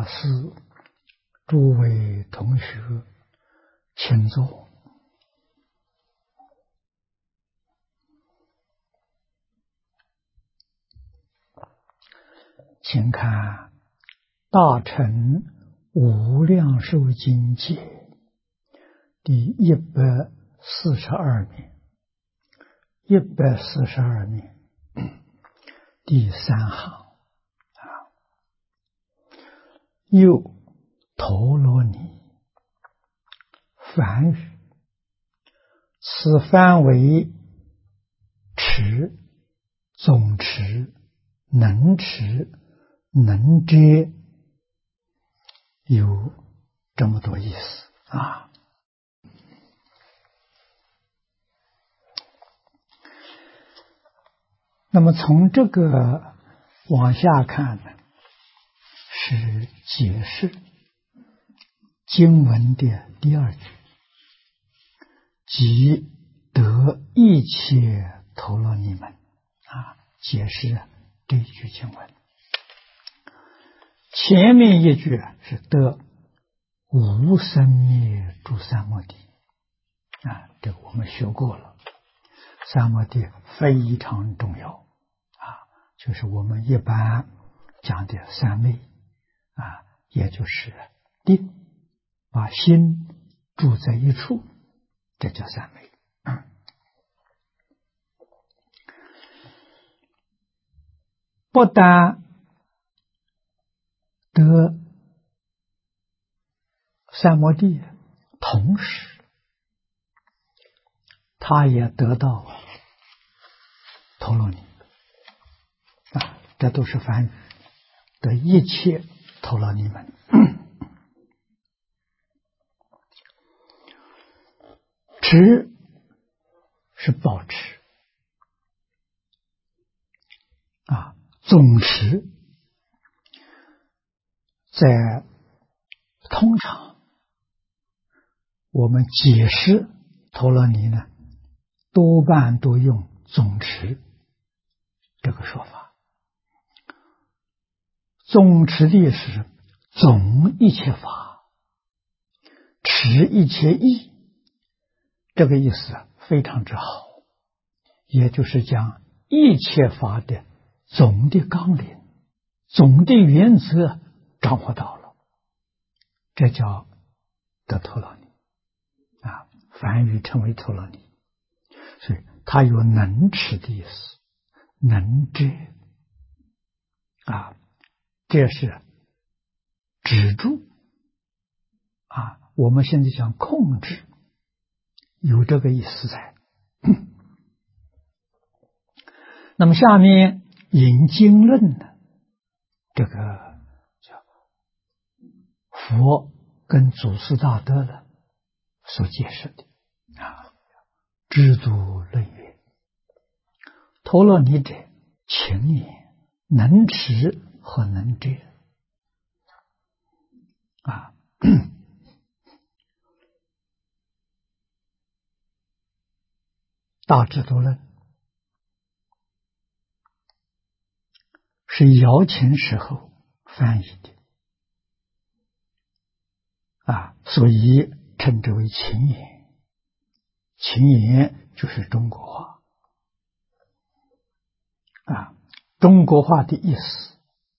师、诸位同学，请坐。请看《大乘无量寿经解》第142面，142面第3行又陀罗尼，梵语，此梵为持、总持、能持、能遮，有这么多意思啊。那么从这个往下看呢，是解释经文的第二句，即得一切陀罗尼门啊，解释这一句经文。前面一句是得无生灭诸三摩地啊，这个我们学过了。三摩地非常重要啊，就是我们一般讲的三昧啊，也就是定，把心住在一处，这叫三昧。不但得三摩地，同时他也得到陀罗尼啊，这都是梵语，得一切陀罗尼门。持是保持啊，总持在通常我们解释陀罗尼呢，多半都用总持这个说法。总持的意思是总一切法，持一切义，这个意思非常之好，也就是将一切法的总的纲领、总的原则掌握到了，这叫得陀罗尼啊，梵语称为陀罗尼，所以它有能持的意思，能遮啊，这是止住啊，我们现在讲控制，有这个意思在。那么下面引经论呢，这个叫佛跟祖师大德了所解释的啊，知足论曰：陀罗尼者，情也，能持和能遮啊。大智度论是姚秦时候翻译的啊，所以称之为秦言。秦言就是中国话啊，中国话的意思，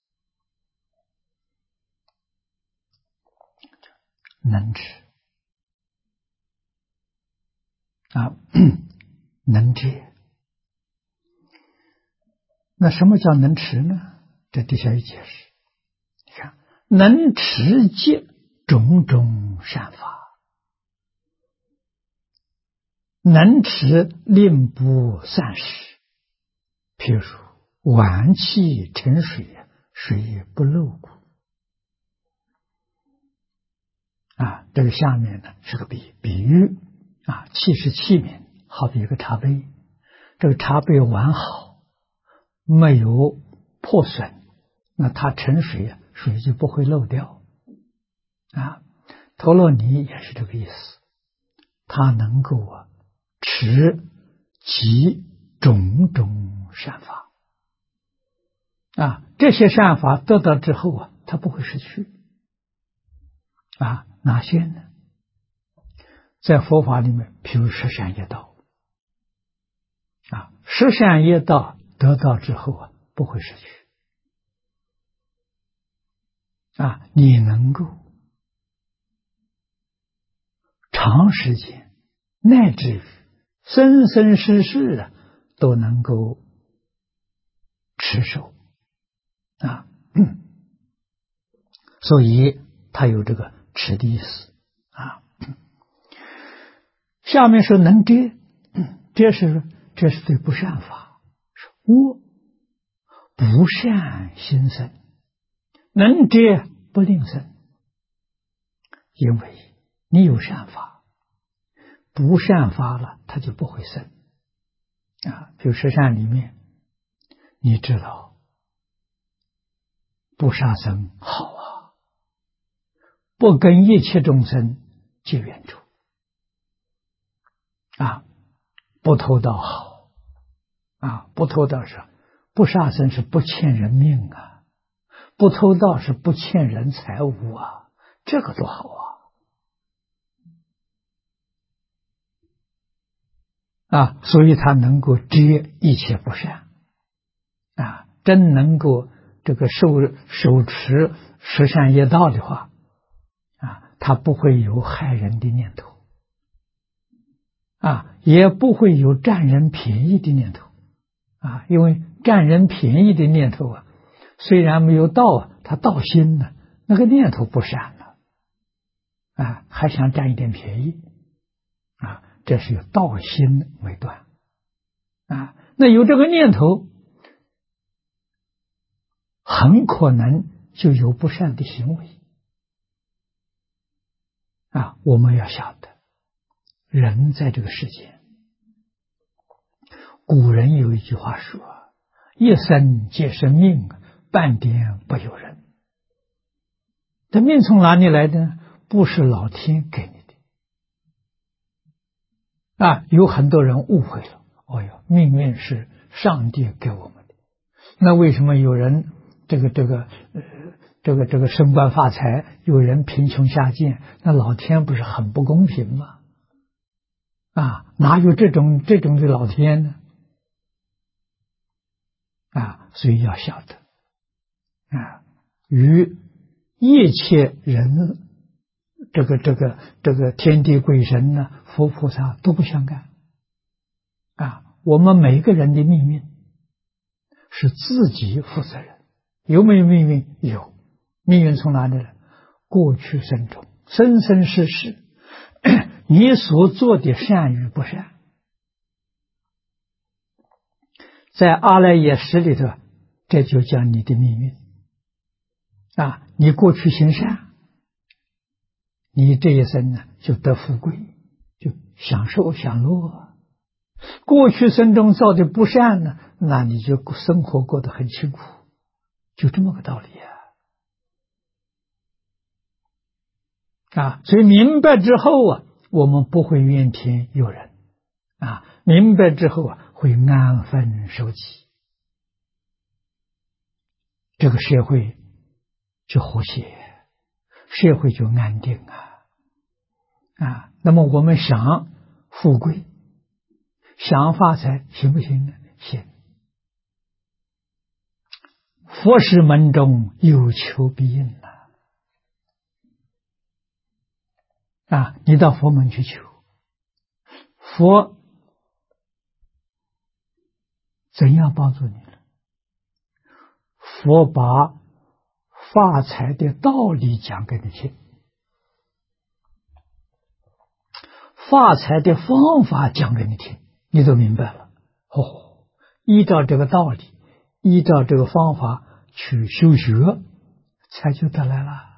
能持啊，能遮。那什么叫能持呢？这底下有解释。你看，能持戒种种善法，能持令不散失，譬如碗气盛水，水不漏骨啊。这个下面呢是个比喻啊，气是器皿，好比一个茶杯，这个茶杯完好，没有破损，那它盛水，水就不会漏掉啊。陀罗尼也是这个意思，它能够持集种种善法啊，这些善法得到之后它不会失去哪些呢？在佛法里面，譬如十善业道十善业道得到之后不会失去你能够长时间乃至于生生世世都能够持守所以它有这个持的意思下面说能遮，这是对不善法，我不善心生，能遮不令生，因为你有善法，不善法了，它就不会生比如十善里面，你知道不杀生好不跟一切众生结冤仇不偷盗好不偷盗是不杀生是不欠人命不偷盗是不欠人财物这个多好所以他能够遮一切不善真能够这个手持十善业道的话他不会有害人的念头也不会有占人便宜的念头因为占人便宜的念头虽然没有道他道心呢，那个念头不善了还想占一点便宜这是有道心为断那有这个念头很可能就有不善的行为我们要晓得人在这个世界，古人有一句话说一生皆是命，半点不由人。这命从哪里来的呢？不是老天给你的有很多人误会了命运是上帝给我们的，那为什么有人这个升官发财，有人贫穷下贱，那老天不是很不公平吗？哪有这种的老天呢？所以要晓得与一切人这个天地鬼神呢，佛菩萨都不相干我们每个人的命运是自己负责任。有没有命运？有。命运从哪里来？过去生中生生世世你所做的善与不善，在阿赖耶识里头，这就叫你的命运你过去行善，你这一生呢就得富贵，就享受享乐过去生中造的不善呢，那你就生活过得很辛苦，就这么个道理所以明白之后我们不会怨天尤人明白之后会安分守己，这个社会就和谐，社会就安定那么我们想富贵想发财行不行呢？行。佛事门中有求必应你到佛门去求，佛怎样帮助你了？佛把发财的道理讲给你听，发财的方法讲给你听，你都明白了依照这个道理，依照这个方法去修学，财就得来了，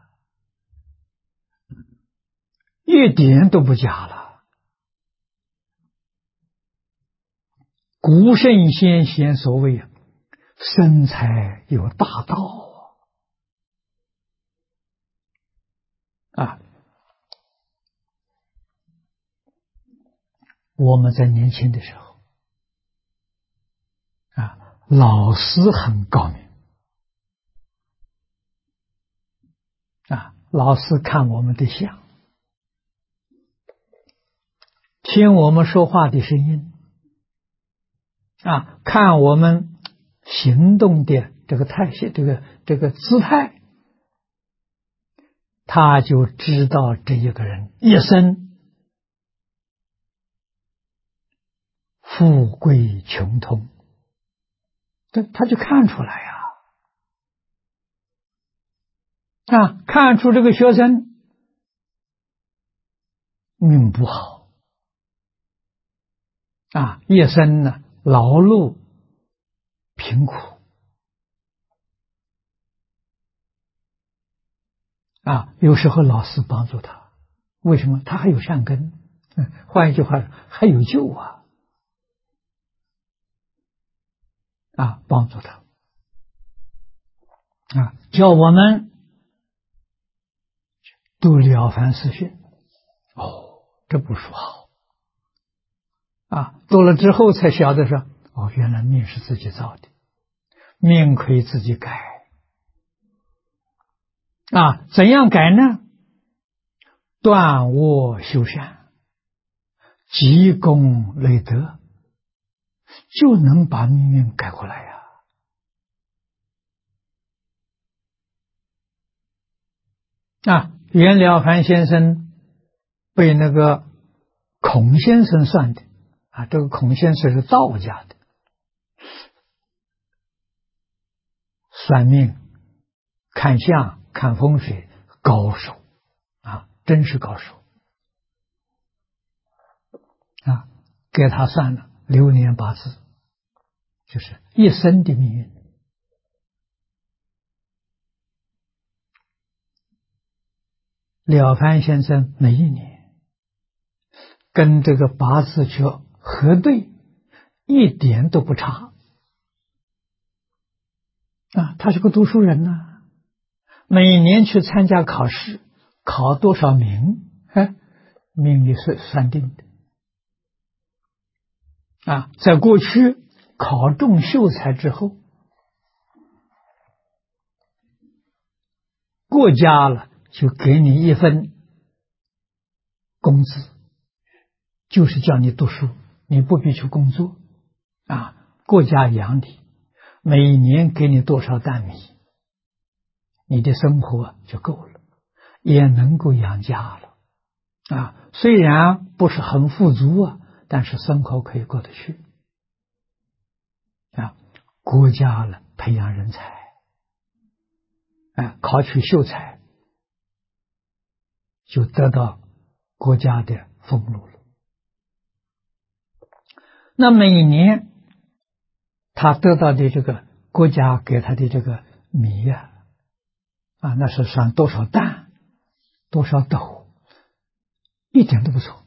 一点都不假了。古圣先贤所谓生财有大道我们在年轻的时候老师很高明老师看我们的相，听我们说话的声音，看我们行动的这个这个姿态，他就知道这一个人一生富贵穷通，他就看出来呀。看出这个学生命不好一生呢劳碌贫苦有时候老师帮助他，为什么？他还有善根，换一句话还有救帮助他叫我们读了凡四训。这部书好读了之后才晓得说，原来命是自己造的，命可以自己改怎样改呢？断恶修善，积功累德，就能把命运改过来袁了凡先生被那个孔先生算的这个孔先生是道家的，算命看相看风水高手真是高手给他算了流年八字，就是一生的命运。了凡先生每一年跟这个八字去核对，一点都不差他是个读书人每年去参加考试，考多少名命里是算定的在过去考中秀才之后，国家了就给你一份工资，就是叫你读书，你不必去工作国家养你，每年给你多少担米，你的生活就够了，也能够养家了虽然不是很富足但是生活可以过得去国家了培养人才考取秀才，就得到国家的俸禄了。那每一年他得到的这个国家给他的这个米那是算多少担多少斗，一点都不错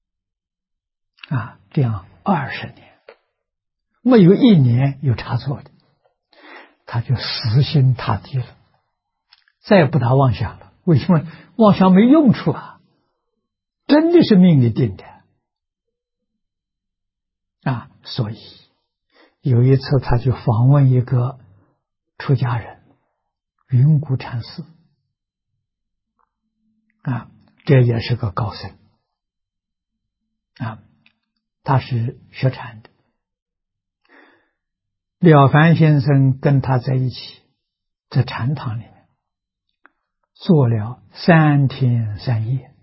这样20年没有一年有差错的，他就死心塌地了，再也不打妄想了。为什么？妄想没用处真的是命里定的所以有一次他就访问一个出家人云谷禅师这也是个高僧他是学禅的。了凡先生跟他在一起，在禅堂里面做了3天3夜，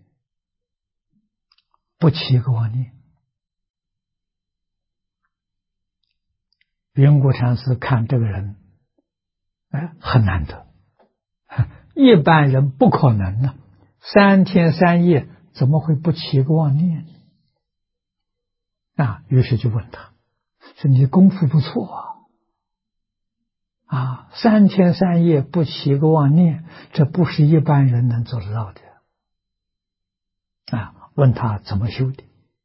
不起一个妄念。云谷禅师看这个人很难得，一般人不可能3天3夜怎么会不起一个妄念于是就问他说，你功夫不错3天3夜不起一个妄念，这不是一般人能做得到的问他怎么修的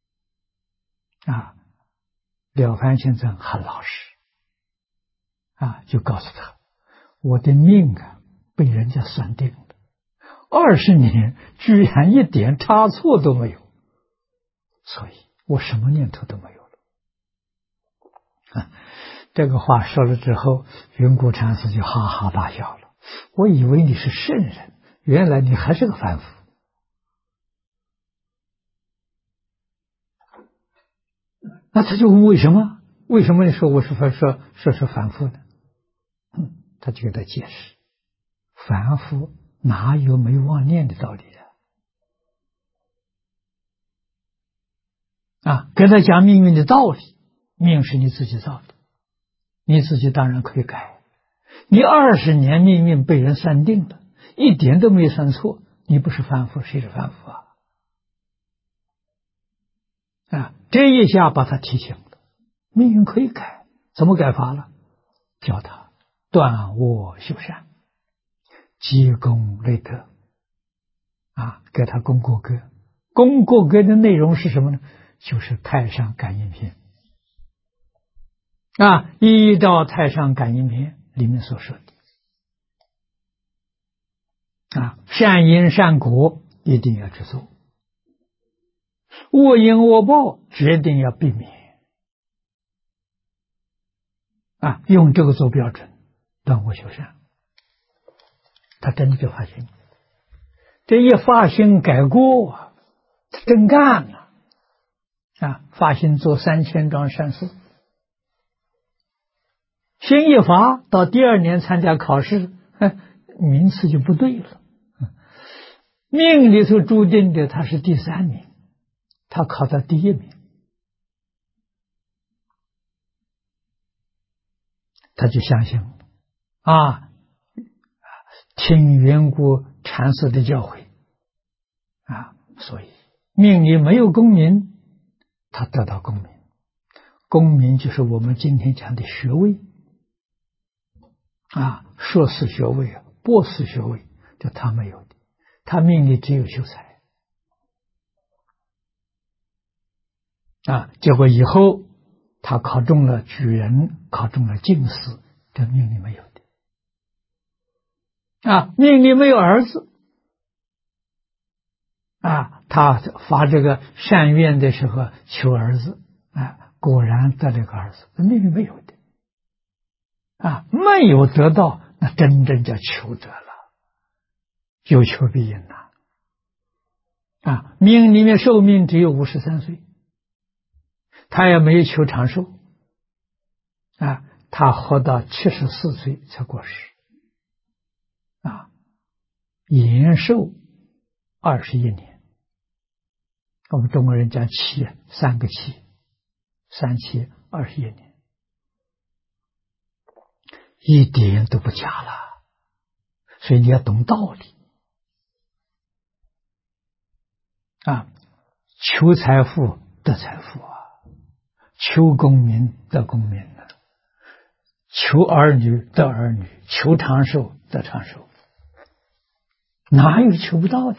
了凡先生很老实就告诉他，我的命被人家算定了，20年居然一点差错都没有，所以我什么念头都没有了这个话说了之后，云谷禅师就哈哈大笑了。我以为你是圣人， 原来你还是个凡夫。那他就问为什么？为什么你说我是凡夫呢？他就给他解释，凡夫哪有没妄念的道理给他讲命运的道理，命是你自己造的，你自己当然可以改。你20年命运被人算定了，一点都没算错，你不是凡夫，谁是凡夫这一下把他提醒了，命运可以改，怎么改法了？教他断恶修善，积功累德给他功过歌。功过歌的内容是什么呢？就是太上感应篇依照太上感应篇里面所说的善因善果一定要去做，恶因恶报决定要避免用这个做标准，断恶修善。他真的就发心，这一发心改过他真干了发心做3000桩善事，心一发，到第2年参加考试，名次就不对了。命里头注定的他是第3名，他考到第1名，他就相信了听圆谷禅师的教诲所以命里没有功名，他得到功名。功名就是我们今天讲的学位硕士学位博士学位，就他没有的，他命里只有秀才结果以后他考中了举人，考中了进士，这命里没有的命里没有儿子他发这个善愿的时候求儿子果然得了个儿子，命里没有的没有得到，那真正叫求得了，有求必应命里面寿命只有53岁，他也没有求长寿他活到74岁才过世延寿21年。我们中国人讲七，3个七，3七21年，一点都不假了。所以你要懂道理求财富得财富求功名得功名求儿女得儿女，求长寿得长寿，哪有求不到的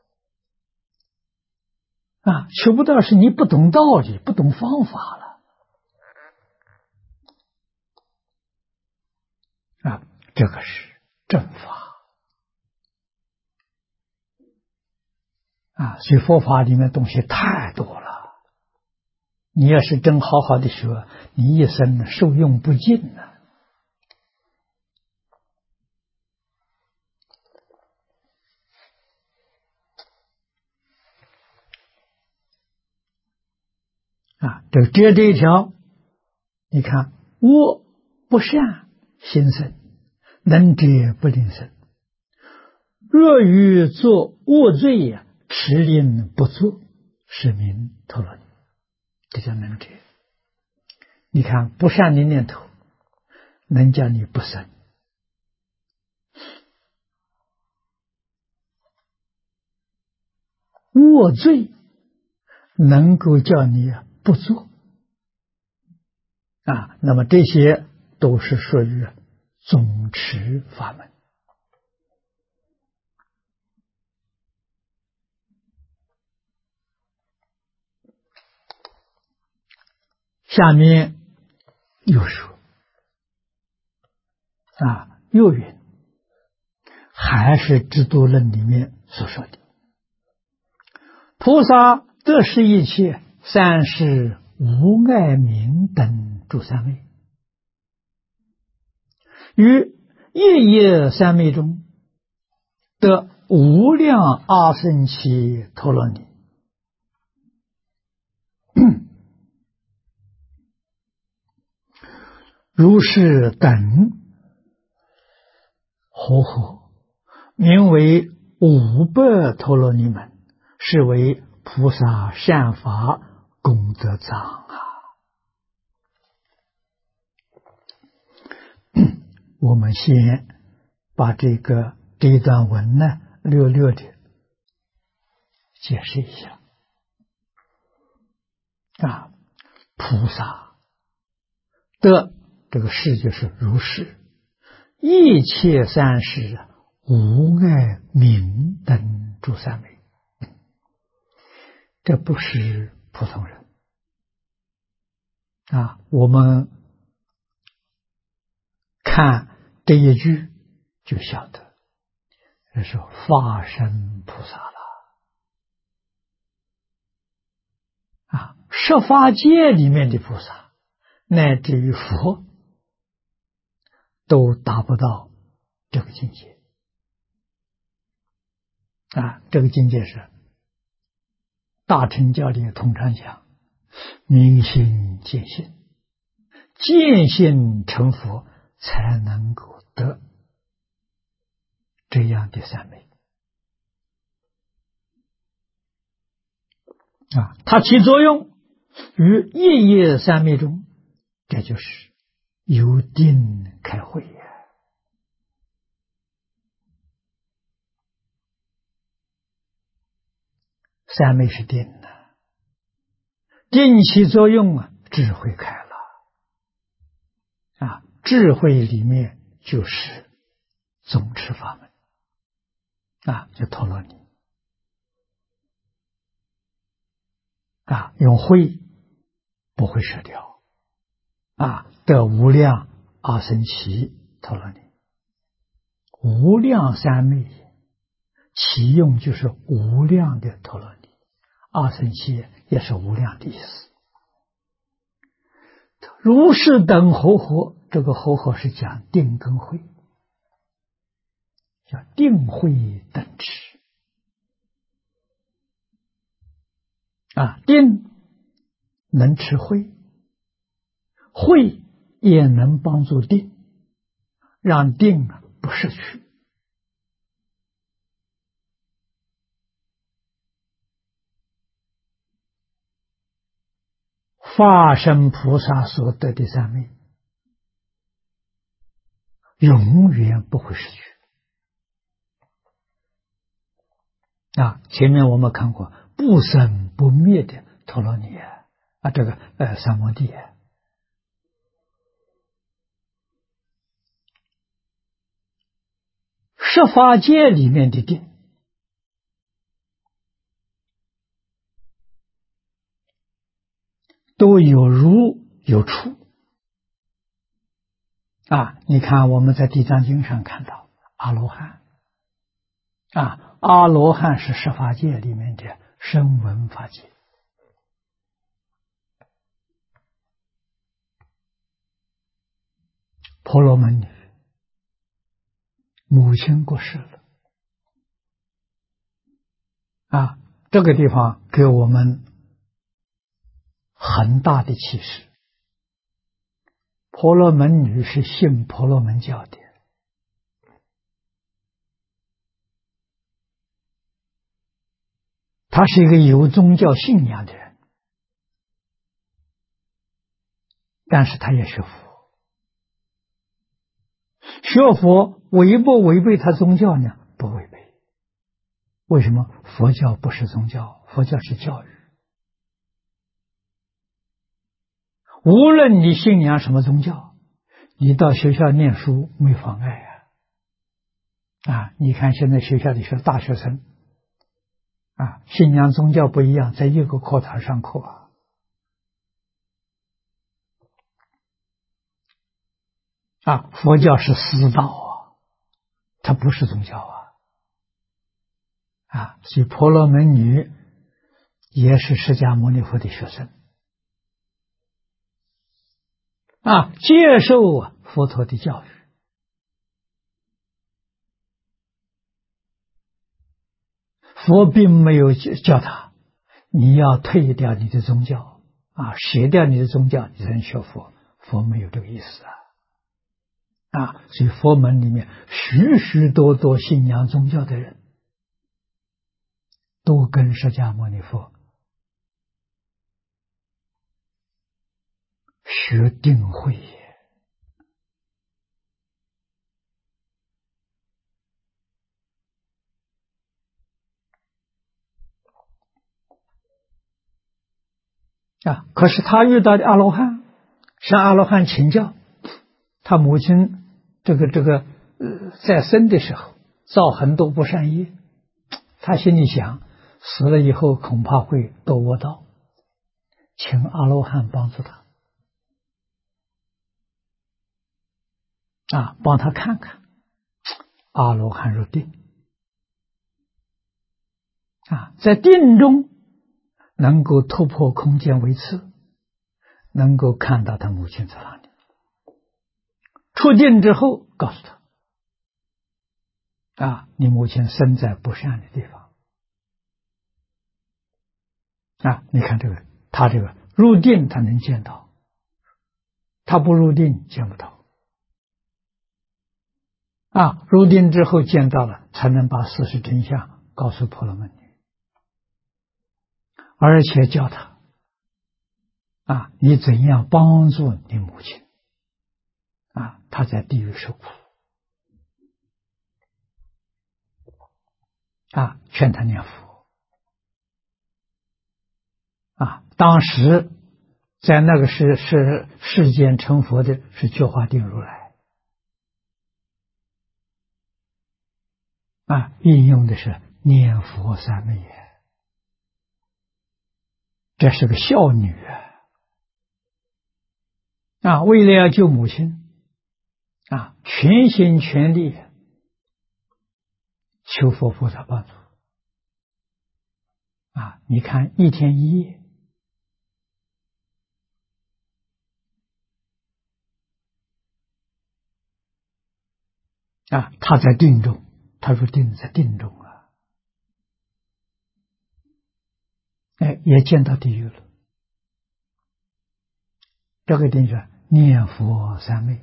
求不到是你不懂道理，不懂方法了这个是正法所以佛法里面东西太多了，你要是真好好的学，你一生受用不尽这一条，你看恶不善心生，能者不令生。若欲作恶罪持令不作，是名陀罗尼，这叫能者。你看不善的念头能叫你不生，恶罪能够叫你不做那么这些都是属于总持法门。下面又说又云，还是《制度论》里面所说的，菩萨得是一切三世无碍名等诸三昧，于一业三昧中得无量阿僧祇陀罗尼。如是等活佛，名为500陀罗尼门，是为菩萨善法功德藏啊！我们先把这一段文呢，略略的解释一下啊。菩萨的这个事就是如是，一切三世无碍名等诸三昧，这不是普通人啊。我们看这一句就晓得，这是化身菩萨了啊！十法界里面的菩萨，乃至于佛，都达不到这个境界啊！这个境界是大乘教里通常讲，明心见性，见性成佛，才能够得这样的三昧啊！它起作用于夜夜三昧中，这就是由定开慧呀。三昧是定的，定起作用啊，智慧开了啊！智慧里面就是总持法门啊，就陀罗尼啊，用慧不会舍掉啊，得无量阿僧祇陀罗尼。无量三昧其用就是无量的陀罗尼，阿僧祇也是无量的意思。如是等活佛，这个活佛是讲定跟慧，叫定慧等持啊，定能持慧，慧也能帮助定，让定不失去。化身菩萨所得的三昧，永远不会失去啊！前面我们看过不生不灭的陀罗尼啊，这个三摩地十法界里面的定，都有入有出啊！你看我们在地藏经上看到阿罗汉啊，阿罗汉是十法界里面的声闻法界，婆罗门女母亲过世了啊，这个地方给我们很大的启示。婆罗门女是信婆罗门教的，她是一个有宗教信仰的人，但是她也学佛。学佛违不违背他宗教呢？不违背。为什么？佛教不是宗教，佛教是教育。无论你信仰什么宗教，你到学校念书没妨碍啊！你看现在学校里是大学生啊，信仰宗教不一样，在一个课堂上课啊，佛教是私道啊，它不是宗教啊，所以婆罗门女也是释迦牟尼佛的学生啊，接受佛陀的教育佛并没有叫他你要退掉你的宗教啊，舍掉你的宗教，你才能学佛。佛没有这个意思啊！所以佛门里面许许多多信仰宗教的人，都跟释迦牟尼佛学定慧也。可是他遇到的阿罗汉，向阿罗汉请教，他母亲在生的时候造很多不善业，他心里想，死了以后恐怕会堕恶道，请阿罗汉帮助他，帮他看看。阿罗汉入定，在定中能够突破空间维次，能够看到他母亲在哪里。出定之后告诉他，你母亲生在不善的地方。你看他这个入定他能见到，他不入定见不到。入定之后见到了，才能把事实真相告诉婆罗门女，而且教他你怎样帮助你母亲他在地狱受苦劝他念佛当时在那个世间成佛的是觉华定如来运用的是念佛三昧耶，这是个孝女为了要救母亲全心全力求佛菩萨帮助你看一天一夜他在定中，他说定在定中也见到地狱了。这个定是念佛三昧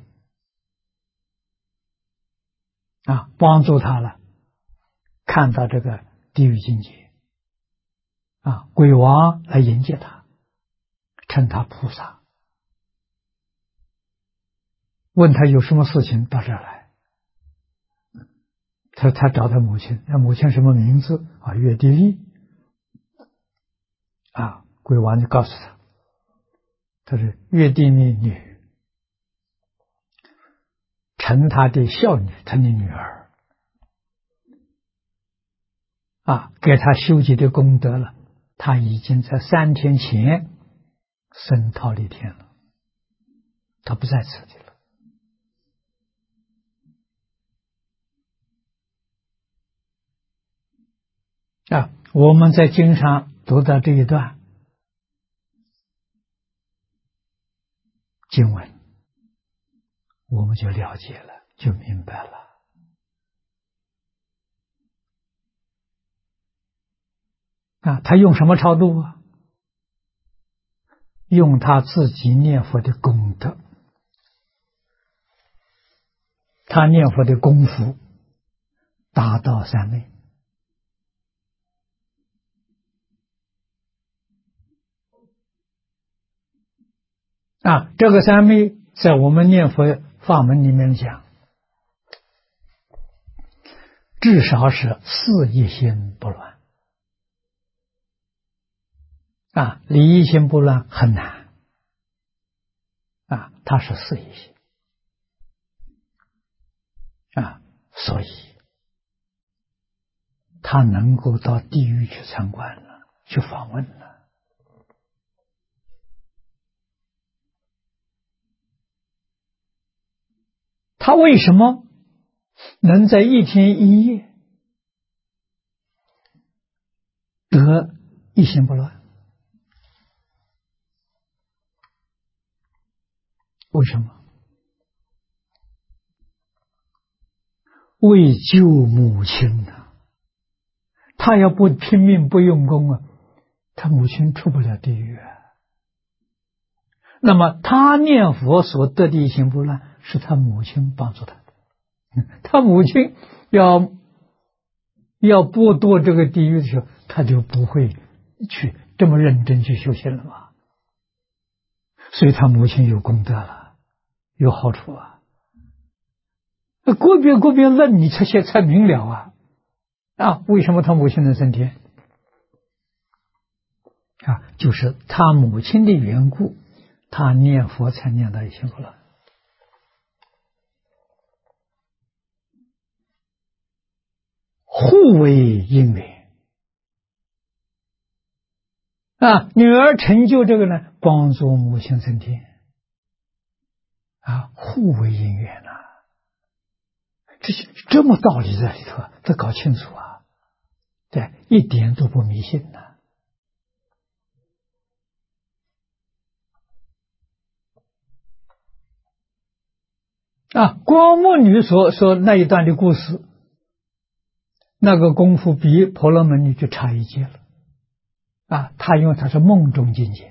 帮助他了，看到这个地狱境界鬼王来迎接他，称他菩萨，问他有什么事情到这儿来。他找他母亲，母亲什么名字月地利鬼王就告诉他是月地利女，称他的孝女，他的女儿给他修集的功德了，他已经在3天前升忉利天了，他不在此地了我们在经上读到这一段经文，我们就了解了，就明白了他用什么超度用他自己念佛的功德，他念佛的功夫达到三昧这个三昧在我们念佛法门里面讲，至少是四一心不乱离一心不乱很难它是四一心所以他能够到地狱去参观了，去访问了。他为什么能在一天一夜得一心不乱？为什么？为救母亲他要不拼命不用功啊，他母亲出不了地狱啊。那么他念佛所得的一心不乱，是他母亲帮助他的。他母亲要剥夺这个地狱的时候，他就不会去这么认真去修行了嘛。所以他母亲有功德了，有好处啊。个别论你才明了啊！为什么他母亲能升天啊？就是他母亲的缘故，他念佛才念到一心不乱。互为因缘啊！女儿成就这个呢，帮助母亲升天啊，互为因缘呐。这么道理在里头，得搞清楚啊！对，一点都不迷信呐。光目女说那一段的故事，那个功夫比婆罗门女就差一截了她因为她是梦中境界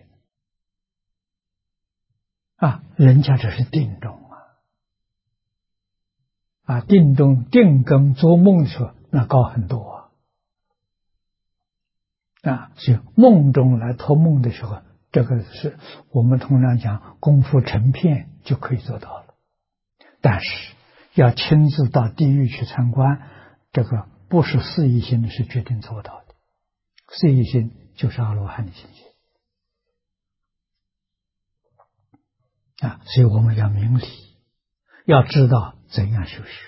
人家这是定中定中定跟做梦的时候那高很多所以梦中来托梦的时候，这个是我们通常讲功夫成片就可以做到了。但是要亲自到地狱去参观，这个不是四意心是决定做不到的。四意心就是阿罗汉的境界所以我们要明理，要知道怎样修学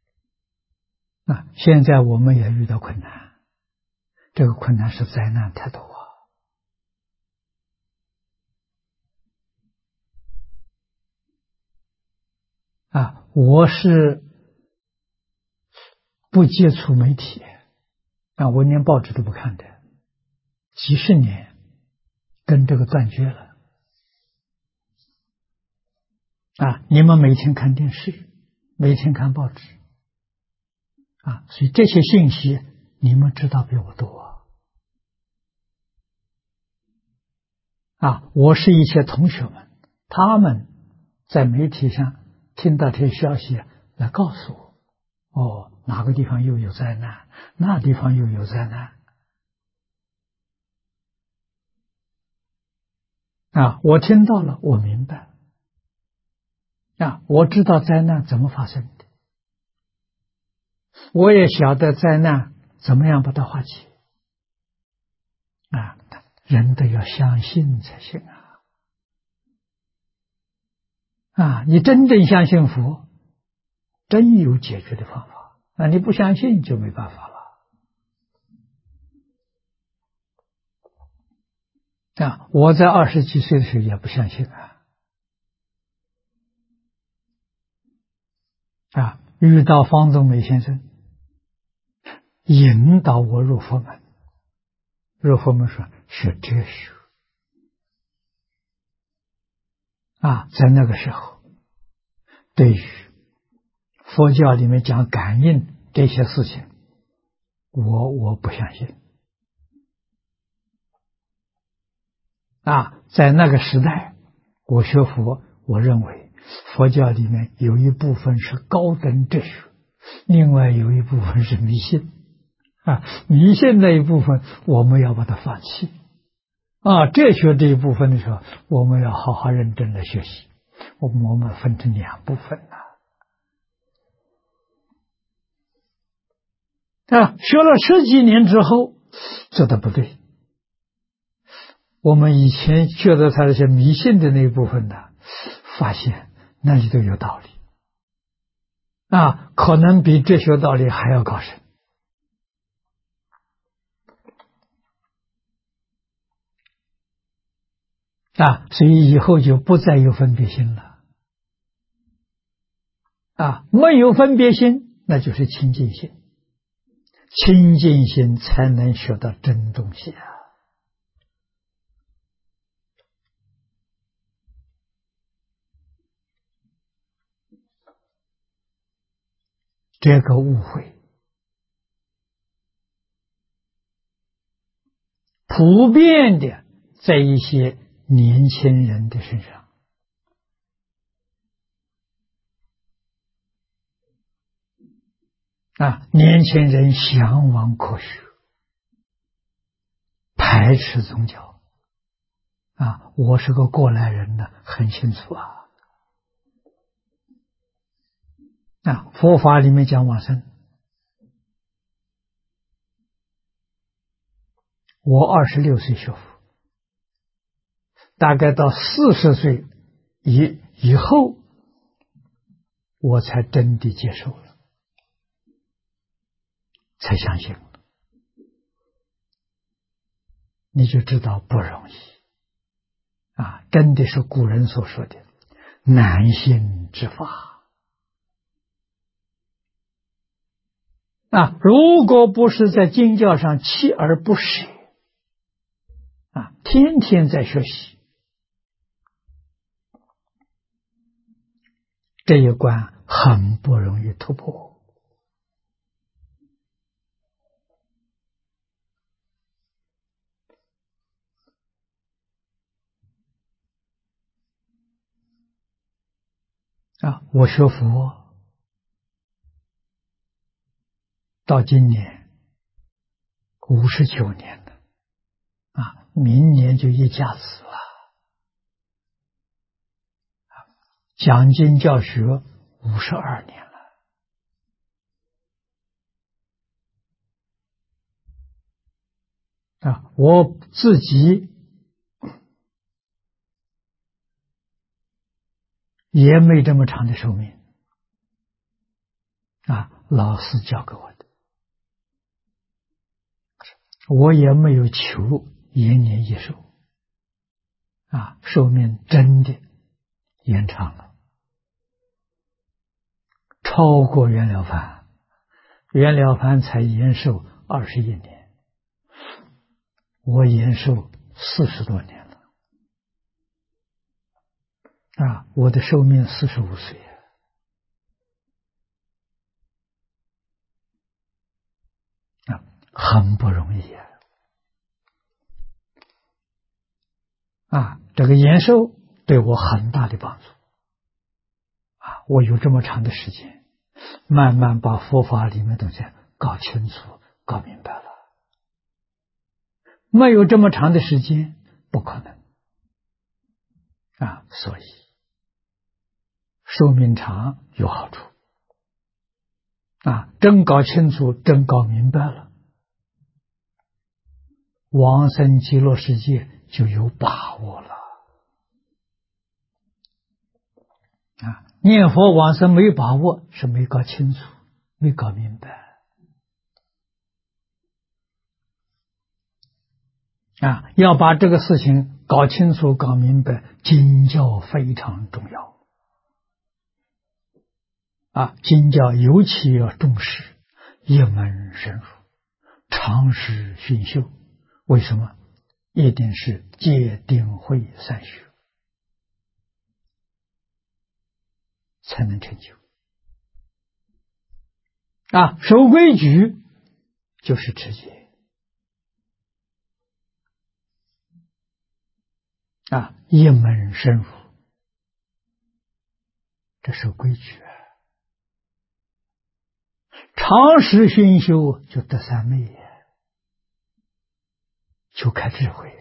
现在我们也遇到困难，这个困难是灾难太多我是不接触媒体我连报纸都不看的，几十年跟这个断绝了你们每天看电视，每天看报纸所以这些信息你们知道比我多我是一些同学们，他们在媒体上听到这些消息来告诉我哪个地方又有灾难，那地方又有灾难我听到了，我明白我知道灾难怎么发生的，我也晓得灾难怎么样把它化解人都要相信才行你真正相信佛，真有解决的方法你不相信就没办法了我在20几岁的时候也不相信遇到方东美先生引导我入佛门，入佛门说学哲学在那个时候对于佛教里面讲感应这些事情我不相信在那个时代我学佛，我认为佛教里面有一部分是高等哲学，另外有一部分是迷信迷信那一部分我们要把它放弃哲学这一部分的时候我们要好好认真的学习，我们分成两部分学了10几年之后觉得不对，我们以前觉得他那些迷信的那一部分发现那里头有道理可能比哲学道理还要高深所以以后就不再有分别心了没有分别心那就是清净心，清净心才能学到真东西这个误会普遍的在一些年轻人的身上。年轻人向往科学，排斥宗教。我是个过来人呢，很清楚佛法里面讲往生，我26岁学佛，大概到40岁以后，我才真的接受了，才相信了。你就知道不容易真的是古人所说的难信之法。如果不是在经教上锲而不舍天天在学习，这一关很不容易突破。我学佛到今年59年了明年就一甲子了。讲经教学52年了我自己也没这么长的寿命老师教给我的，我也没有求延年益寿寿命真的延长了，超过袁了凡。袁了凡才延寿21年，我延寿40多年了我的寿命45岁很不容易这个延寿对我很大的帮助我有这么长的时间慢慢把佛法里面的东西搞清楚搞明白了，没有这么长的时间不可能所以寿命长有好处真搞清楚真搞明白了，往生极乐世界就有把握了念佛往生没把握是没搞清楚没搞明白要把这个事情搞清楚搞明白，经教非常重要经教尤其要重视一门深入，常识熏修。为什么？一定是戒定慧三学才能成就守规矩就是持戒一门深入，这守规矩常识熏修就得三昧就开智慧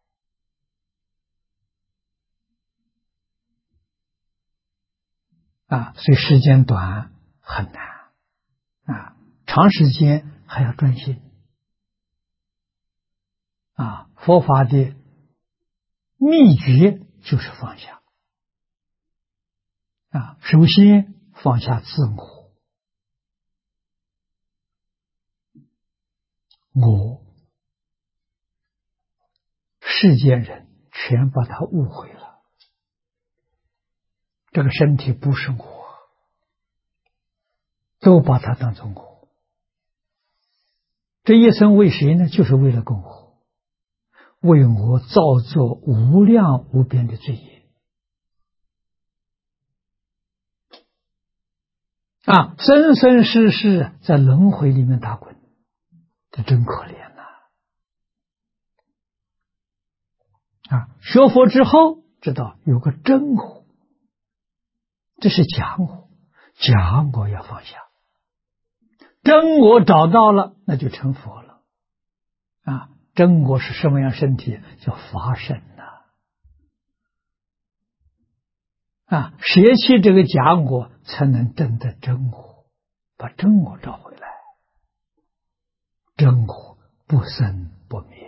所以时间短很难长时间还要专心佛法的秘诀就是放下首先放下自我世间人全把它误会了，这个身体不是我，都把它当成我。这一生为谁呢？就是为了供我，为我造作无量无边的罪业生生世世在轮回里面打滚，这真可怜学佛之后知道有个真我，这是假我，假我要放下，真我找到了，那就成佛了。真我是什么样身体？叫法身舍弃这个假我，才能证得真我，把真我找回来。真我不生不灭。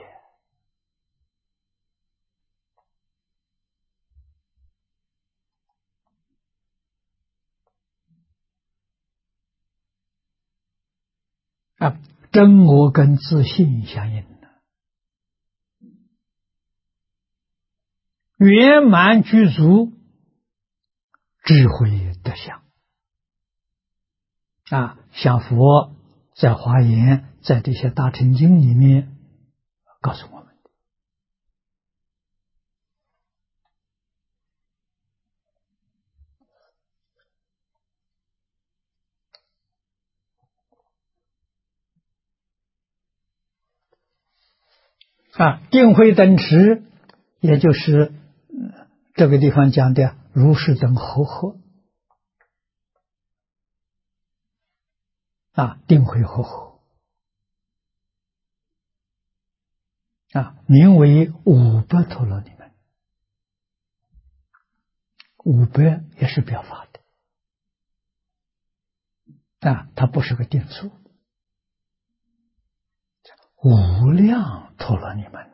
真我跟自信相应的，圆满具足，智慧德相。像佛在华严，在这些大乘经里面告诉我们定慧等持，也就是这个地方讲的如是等和合。定慧和合名为五百陀罗尼门。500也是表法的它不是个定数。无量陀罗尼门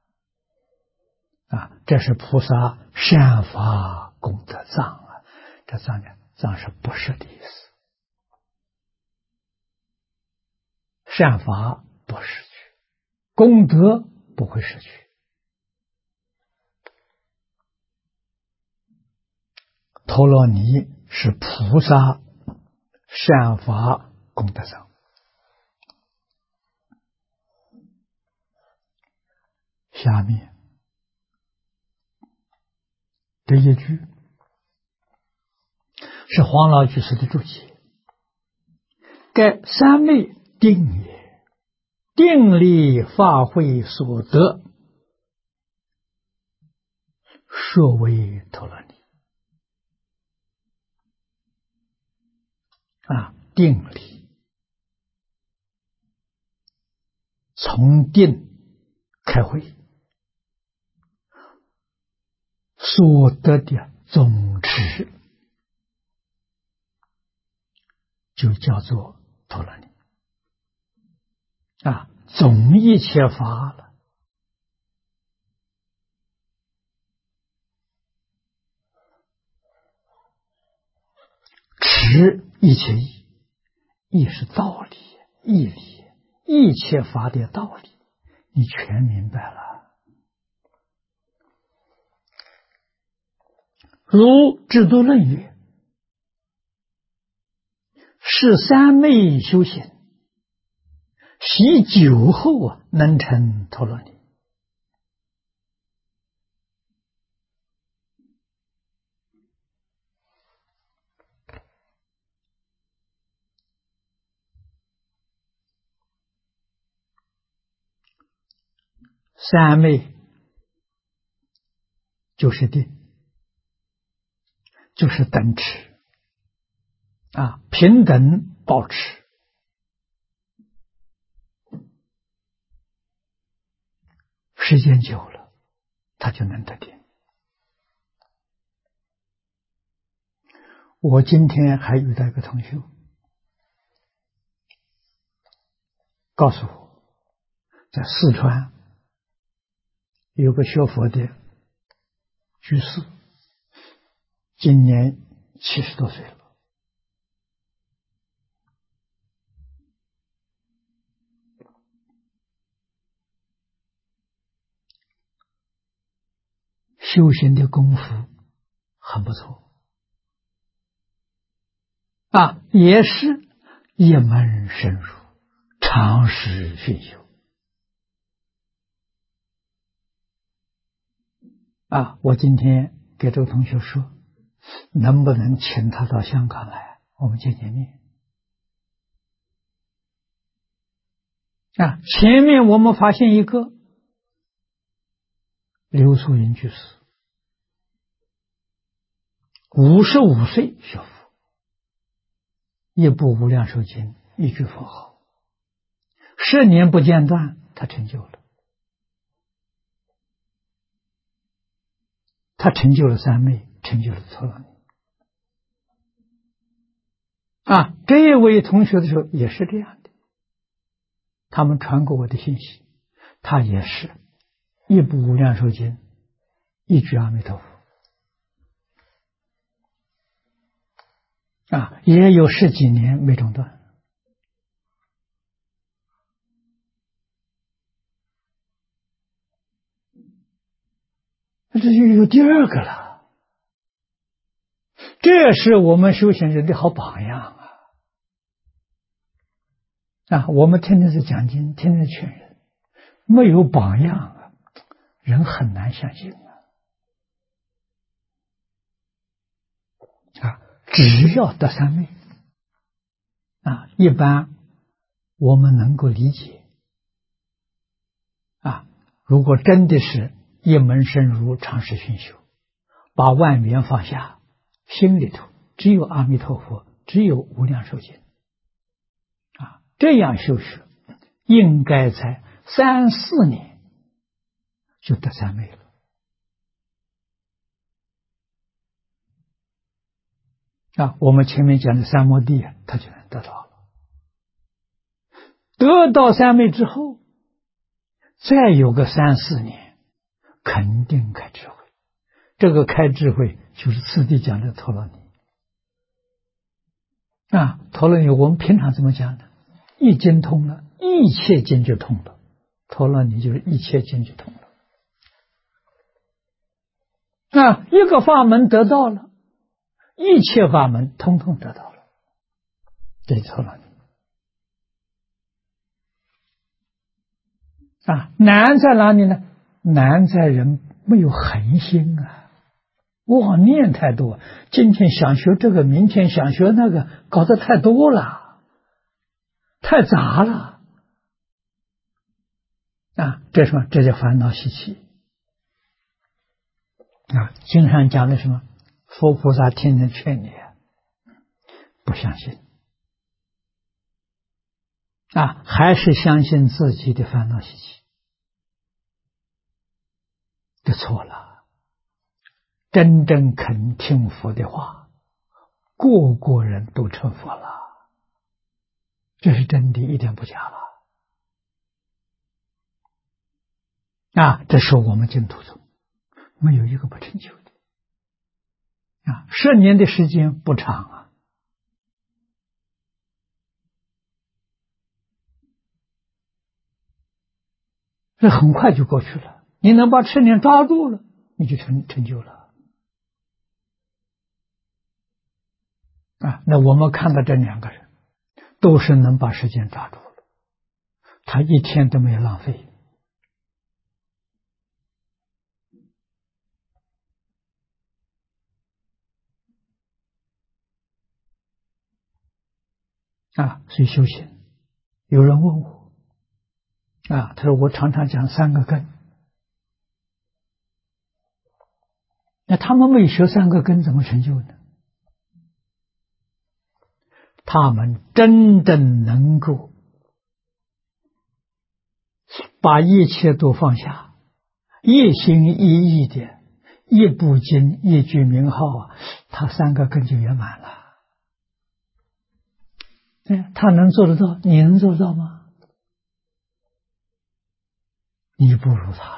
这是菩萨善法功德藏这藏是不是的意思？善法不失去，功德不会失去。陀罗尼是菩萨善法功德藏。下面这一句是黄老居士的注解：盖三昧定也，定力发挥所得，说为陀罗尼。定力从定开会所得的总持，就叫做陀罗尼总一切法了。持一切义，义是道理、义理，一切法的道理，你全明白了。如智度论曰：是三昧修行，习久后能成陀罗尼。三昧就是定，就是等持平等保持。时间久了，他就能得定。我今天还遇到一个同学告诉我，在四川有个学佛的居士，今年70多岁了，修行的功夫很不错也是一门深入，长时熏修我今天给这个同学说，能不能请他到香港来，我们见见面前面我们发现一个刘素云居士55岁学佛，一部无量寿经，一句佛号，10年不间断，他成就了。他成就了三昧，成就了陀罗尼。这一位同学的时候也是这样的，他们传给我的信息，他也是一部无量寿经，一句阿弥陀佛，也有10几年没中断。这就有第二个了，这是我们修行人的好榜样我们天天是讲经，天天劝人，没有榜样人很难相信只要得三昧一般我们能够理解如果真的是一门深入，长时熏修，把万缘放下，心里头只有阿弥陀佛，只有无量寿经这样修学，应该在3、4年就得三昧了我们前面讲的三摩地他就能得到了。得到三昧之后，再有个3、4年，肯定开智慧。这个开智慧就是次第讲的陀罗尼陀罗尼我们平常怎么讲呢？一经通了，一切经就通了。陀罗尼就是一切经就通了一个法门得到了，一切法门通通得到了，这是陀罗尼难在哪里呢？难在人没有恒心妄念太多，今天想学这个，明天想学那个，搞得太多了，太杂了这什么？这叫烦恼习气经常讲的什么？佛菩萨天天劝你不相信还是相信自己的烦恼习气，就错了。真正肯听佛的话，个个人都成佛了，这是真的，一点不假了这是我们净土中没有一个不成就的10年的时间不长这很快就过去了。你能把10年抓住了，你就成就了那我们看到这2个人都是能把时间抓住了，他一天都没有浪费所以修行，有人问我他说我常常讲3个根，那他们没学3个根怎么成就呢？他们真正能够把一切都放下，一心一意的一部经一句名号他3个根就圆满了。他能做得到，你能做得到吗？你不如他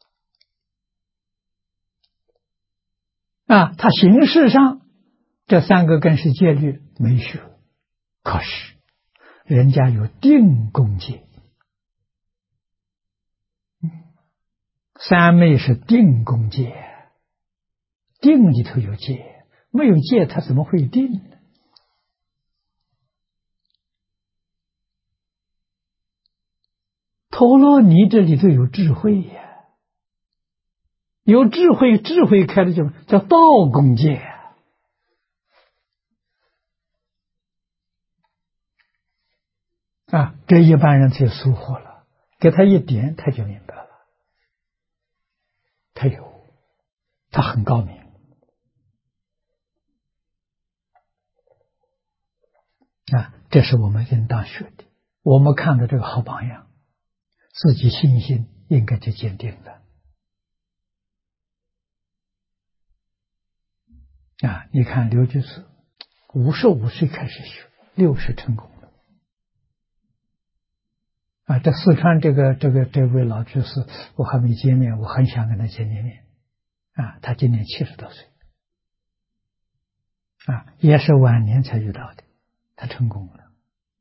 了他形式上这3个根是戒律没学，可是人家有定功戒三昧是定功戒，定里头有戒，没有戒他怎么会定呢？陀罗尼这里头有智慧有智慧，智慧开的叫道功戒这一般人才疏忽了，给他一点他就明白了， 他有，他很高明啊，这是我们应当学的。我们看到这个好榜样，自己信心应该就坚定了啊！你看刘居士55岁开始学，60成功了啊！这四川这位老居士，我还没见面，我很想跟他见面啊！他今年70多岁啊，也是晚年才遇到的，他成功了。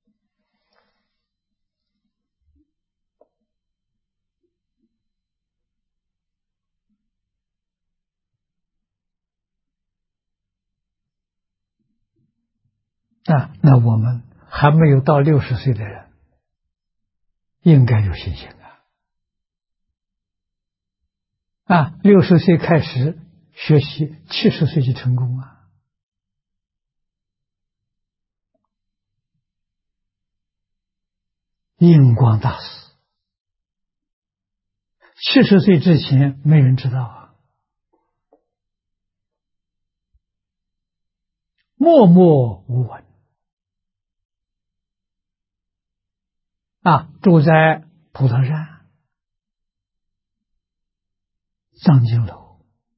啊，那我们还没有到60岁的人，应该有信心啊！60岁开始学习，70岁就成功啊！印光大师70岁之前没人知道啊，默默无闻啊，住在普陀山藏经楼。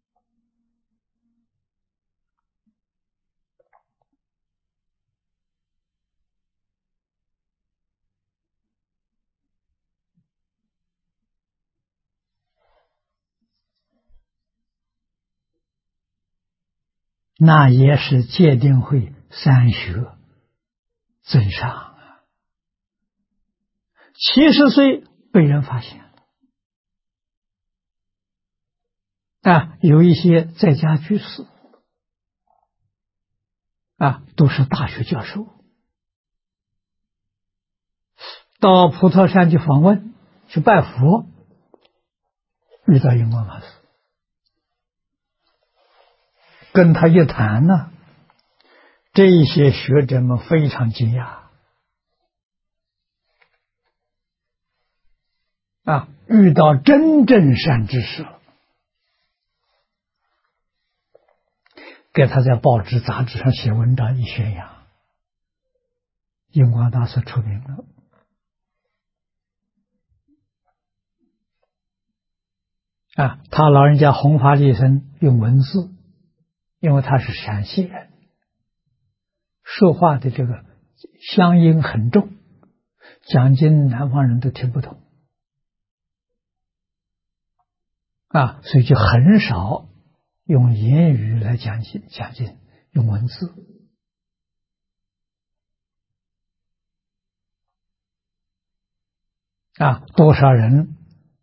那也是戒定慧3学真上啊！70岁被人发现了啊，有一些在家居士啊，都是大学教授，到普陀山去访问，去拜佛，遇到印光法师，跟他一谈呢，这一些学者们非常惊讶啊，遇到真正善知识了，给他在报纸杂志上写文章一宣扬，印光大师出名了啊！他老人家弘法利生用文字，因为他是陕西人，说话的这个乡音很重，讲经南方人都听不懂啊，所以就很少用言语来讲经，用文字啊。多少人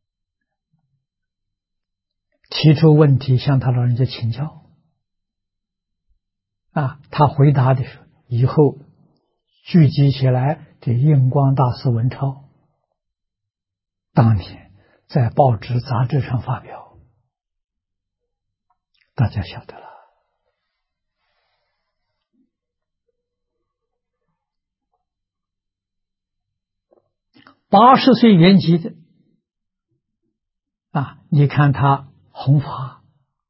提出问题向他老人家请教啊，他回答的时候，以后聚集起来给印光大师文钞，当年在报纸杂志上发表，大家晓得了。80岁圆寂的啊，你看他弘法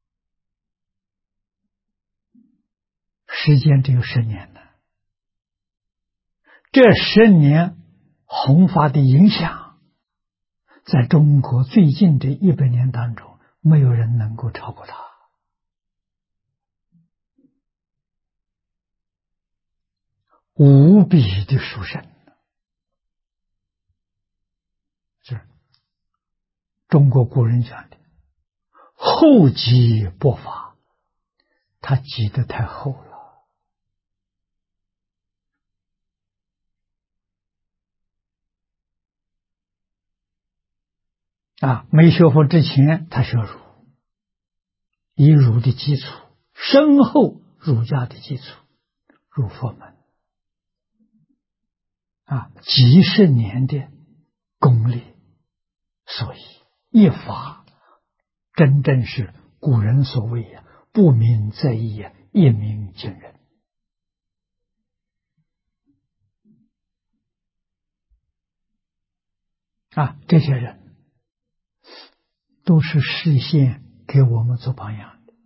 时间只有10年了，这10年弘法的影响，在中国最近这100年当中，没有人能够超过他，无比的殊胜。是中国古人讲的厚积薄发，他积得太厚了啊！没学佛之前，他学儒，以儒的基础，深厚儒家的基础，入佛门啊，几十年的功力，所以一法真正是古人所谓呀，不鸣则已呀，一鸣惊人啊！这些人都是示现给我们做榜样的，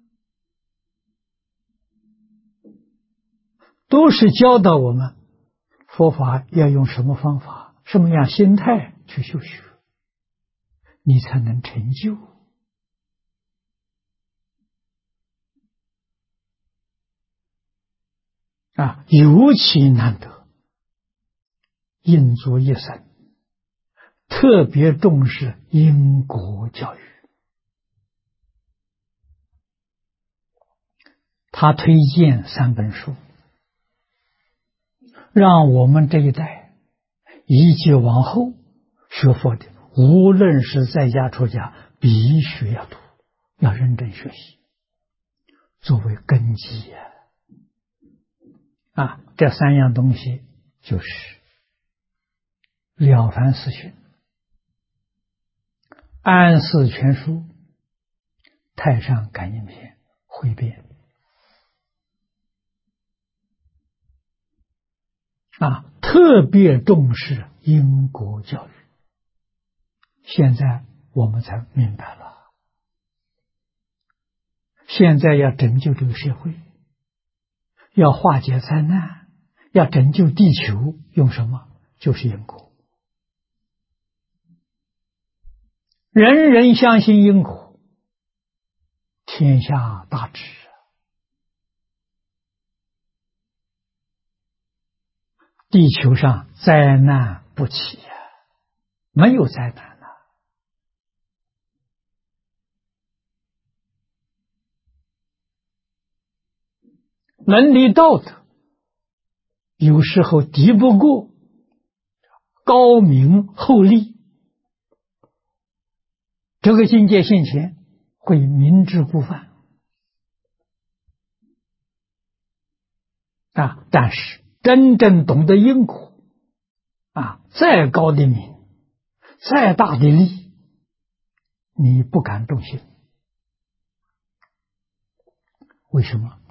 都是教导我们佛法要用什么方法、什么样心态去修学，你才能成就。尤其难得，印度一生特别重视因果教育。他推荐3本书，让我们这一代以及往后学佛的，无论是在家出家，必须要读，要认真学习，作为根基这3样东西就是了凡四训、安世全书、太上感应篇汇编特别重视因果教育。现在我们才明白了，现在要拯救这个社会，要化解灾难，要拯救地球，用什么？就是因果。人人相信因果，天下大治，地球上灾难不起没有灾难伦理道德有时候敌不过高明厚利，这个境界现前会明知故犯但是真正懂得因果再高的名，再大的利，你不敢动心。为什么？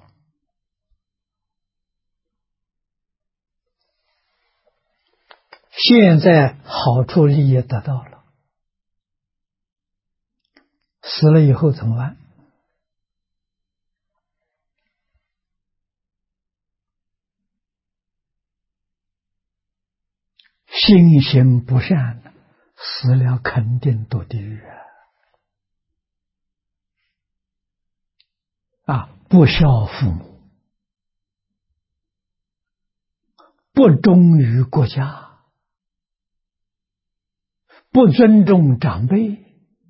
现在好处利益得到了，死了以后怎么办？心行不善的，死了肯定堕地狱不孝父母，不忠于国家，不尊重长辈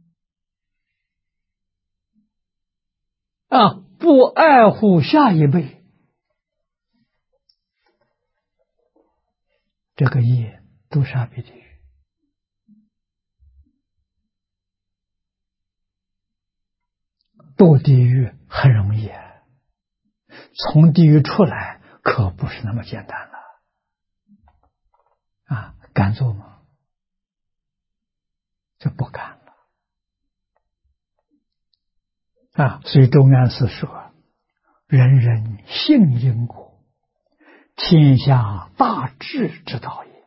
不爱护下一辈，这个业都下必地狱。堕地狱很容易从地狱出来可不是那么简单了敢做吗？就不敢了所以中安寺说，人人信因果，天下大治之道也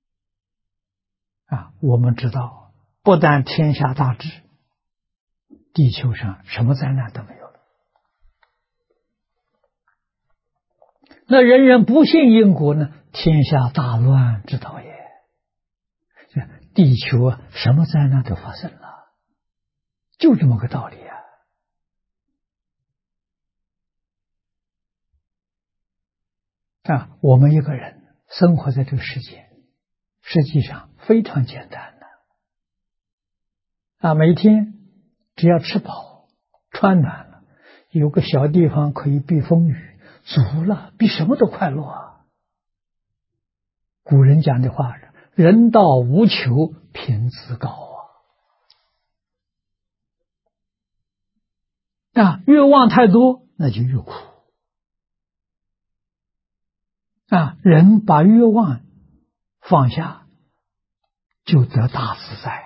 我们知道，不但天下大治，地球上什么灾难都没有了。那人人不信因果呢？天下大乱之道也，地球什么灾难都发生了，就这么个道理我们一个人生活在这个世界，实际上非常简单的每天只要吃饱穿暖了，有个小地方可以避风雨，足了，比什么都快乐古人讲的话，人到无求品自高越望太多那就越苦人把欲望放下，就得大自在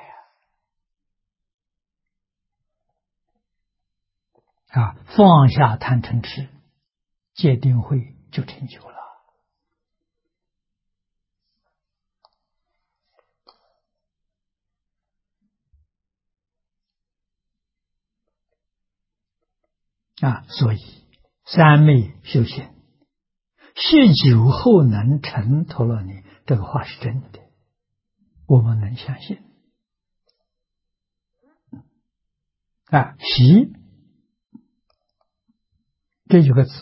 放下贪嗔痴，戒定慧就成就了。 所以三昧修行，酗酒后能成陀罗尼，这个话是真的，我们能相信。习这几个字，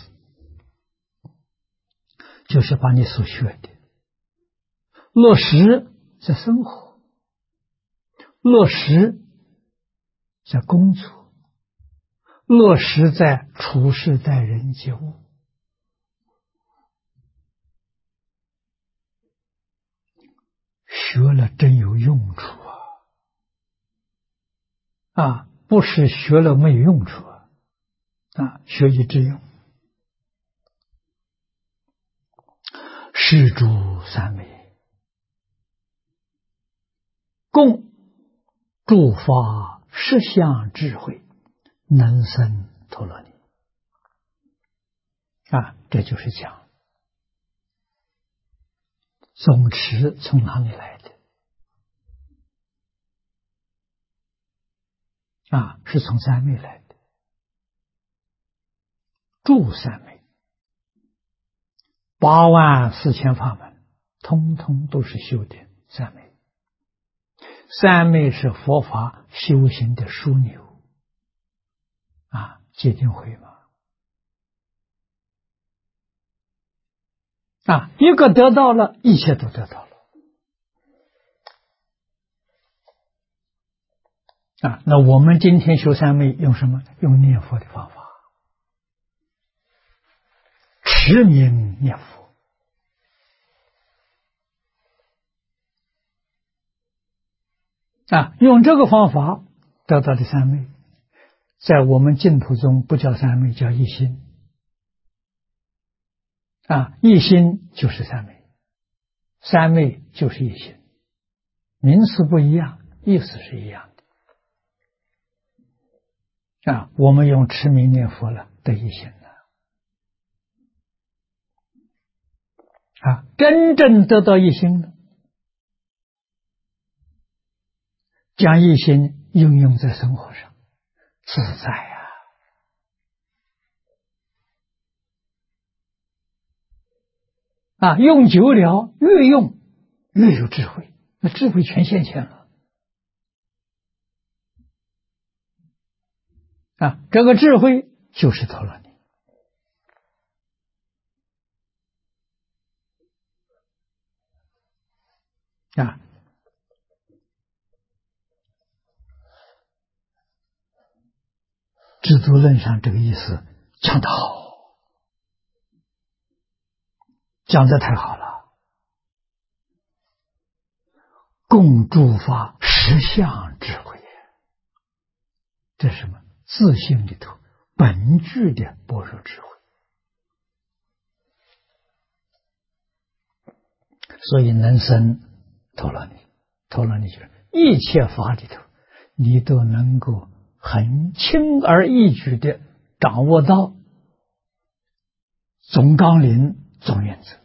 就是把你所学的落实在生活，落实在工作，落实在处事待人接物。学了真有用处不是学了没有用处学以致用。是诸三昧，共诸法实相智慧，能生陀罗尼。这就是讲总持从哪里来的是从三昧来的。诸三昧84000法门，通通都是修的三昧。三昧是佛法修行的枢纽戒定慧嘛。一个得到了，一切都得到了那我们今天修三昧用什么？用念佛的方法，持名念佛用这个方法得到的三昧，在我们净土中不叫三昧，叫一心一心就是三昧，三昧就是一心，名词不一样，意思是一样的我们用持名念佛了，得一心了真正得到一心了，将一心应用在生活上，自在用久了，越用越有智慧，那智慧全现前了这个智慧就是陀罗尼制度论上这个意思讲得好，讲得太好了。共诸法实相智慧，这是什么？自性里头本具的般若智慧。所以能生陀罗尼，陀罗尼就是一切法里头，你都能够很轻而易举的掌握到总纲领、总原则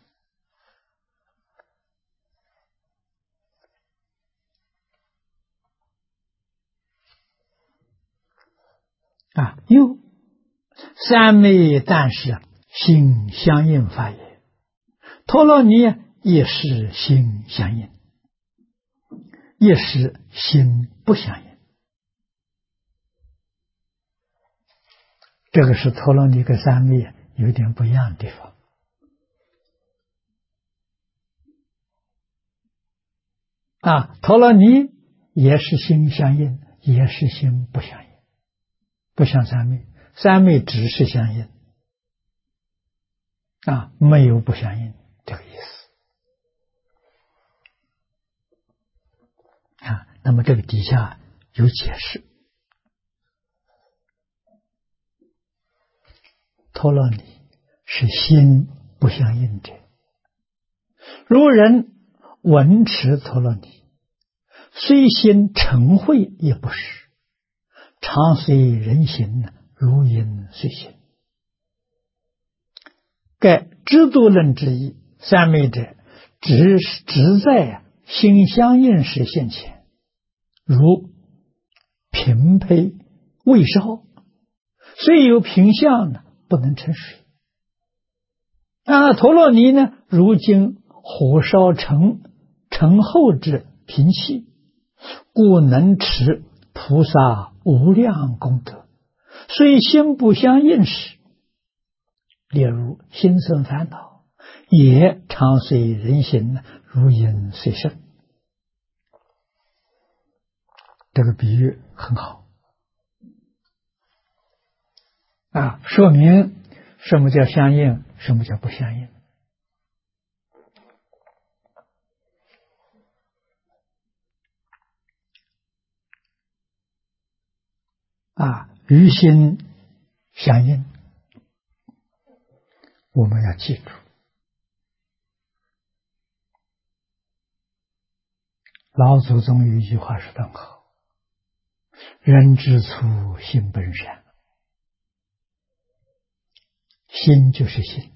又三昧但是心相应法也，陀罗尼也是心相应，也是心不相应。这个是陀罗尼跟三昧有点不一样的地方陀罗尼也是心相应，也是心不相应，不像三昧，三昧只是相应没有不相应这个意思那么这个底下有解释，陀罗尼是心不相应者，如人闻持陀罗尼，虽心成慧也不是，常随人行，如影随形。盖知度论之意，三昧者只在心相应时现前，如平胚未烧， 虽有品相呢，不能成水。陀罗尼呢，如今火烧成后之平气，故能持菩萨无量功德。虽心不相应时，例如心生烦恼，也常随人心，如影随身。这个比喻很好说明什么叫相应，什么叫不相应。于心相应，我们要记住，老祖宗有一句话说得很好：人之初，性本善。心就是心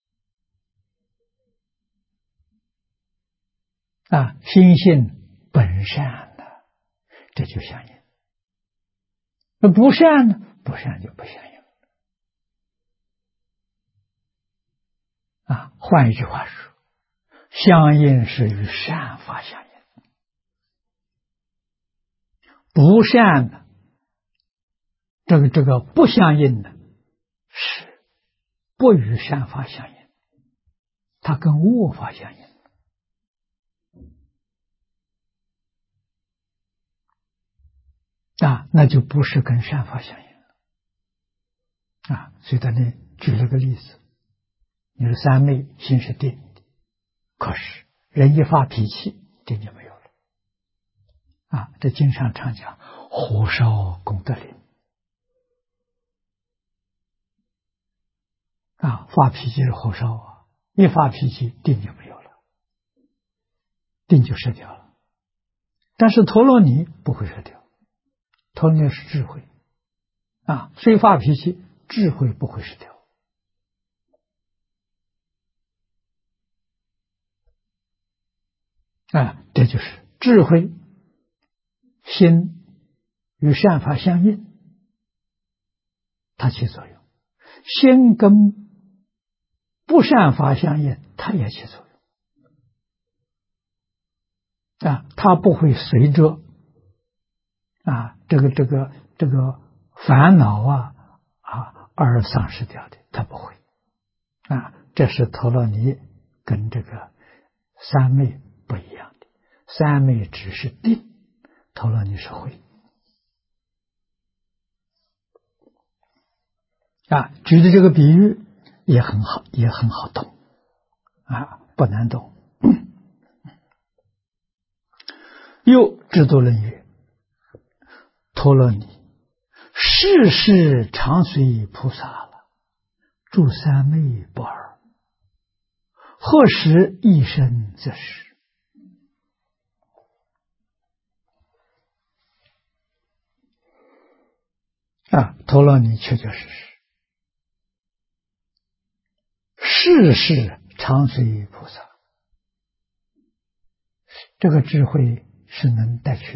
心性本善的，这就相应。那不善呢？不善就不相应。换一句话说，相应是与善法相应，不善呢，这个不相应的是不与善法相应，它跟恶法相应。那就不是跟善法相应了。所以他呢举了个例子，你说三昧心是定的，可是人一发脾气，定就没有了。这经上常讲火烧功德林。发脾气是火烧一发脾气定就没有了，定就失掉了。但是陀罗尼不会失掉，陀罗尼是智慧虽发脾气，智慧不会失掉。这就是智慧心与善法相应，它起作用；心跟不善法相应，它也起作用。它不会随着这个烦恼而丧失掉的，它不会这是陀罗尼跟这个三昧不一样的。三昧只是定，陀罗尼是慧举的这个比喻也很好，也很好懂不难懂。又智度论曰：陀罗尼世世常随菩萨了，住三昧不二，何时一生则是？陀罗尼确确实实世世常随菩萨，这个智慧是能带去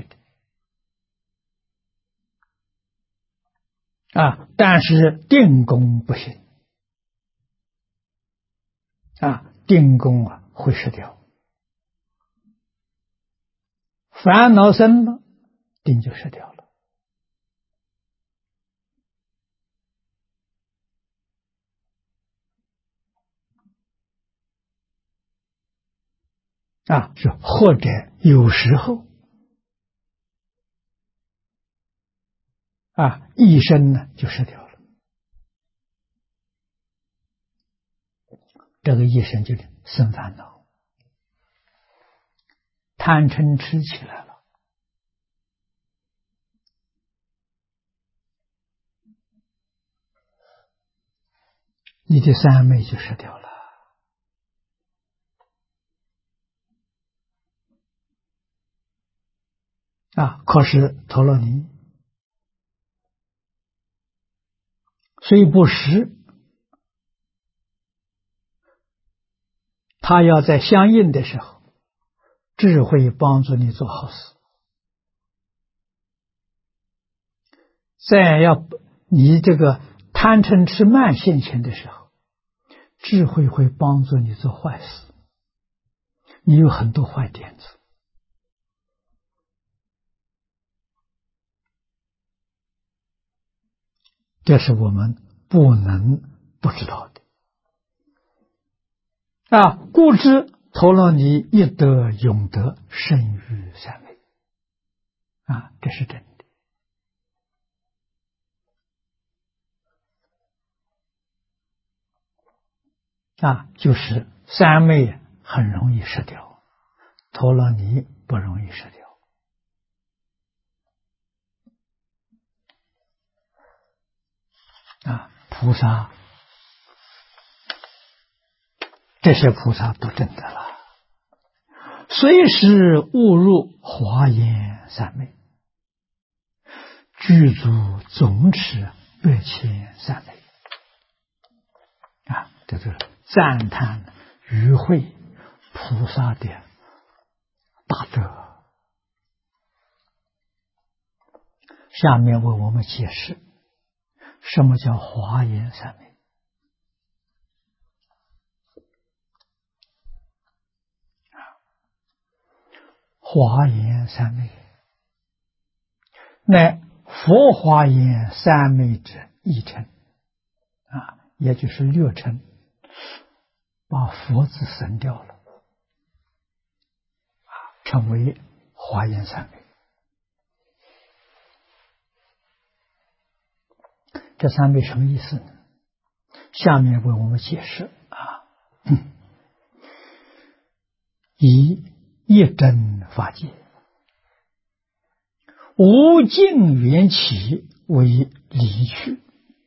的但是定功不行定功会失掉，烦恼生了，定就失掉了是或者有时候一生呢就失掉了，这个一生就生烦恼，贪嗔痴起来了，你的三昧就失掉了可是陀罗尼虽不实，他要在相应的时候，智慧帮助你做好事，再要你这个贪嗔痴慢现前的时候，智慧会帮助你做坏事，你有很多坏点子。这是我们不能不知道的故知陀罗尼一德永德胜于三昧这是真的就是三昧很容易失掉，陀罗尼不容易失掉菩萨，这些菩萨都证得了，随时误入华严三昧，具足总持百千三昧这就是赞叹与会菩萨的大德。下面为我们解释什么叫华严三昧。华严三昧乃佛华严三昧之一乘也就是六乘，把佛字省掉了成为华严三昧。这三昧什么意思呢？下面为我们解释以一真法界无尽缘起为离趣，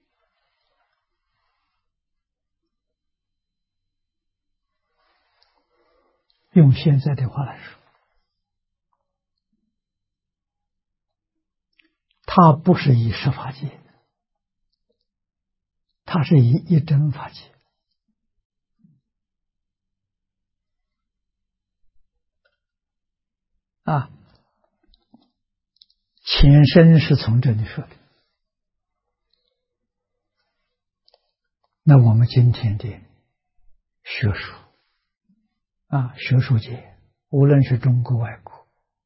用现在的话来说，它不是以十法界，它是以一真法界前身是从这里说的。那我们今天的学术学术界，无论是中国外国，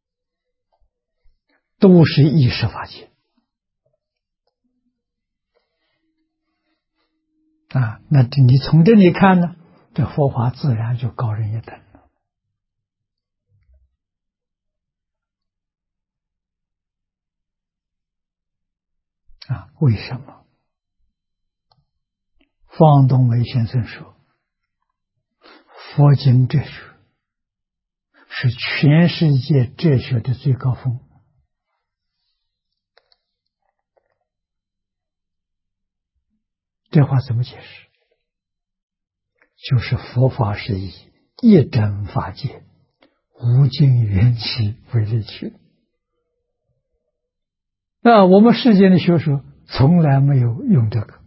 都是以十法界那你从这里看呢，这佛法自然就高人一等了为什么？方东梅先生说，佛经哲学是全世界哲学的最高峰这话怎么解释？就是佛法是以一真法界无尽缘起为例趣我们世间的学术从来没有用这个，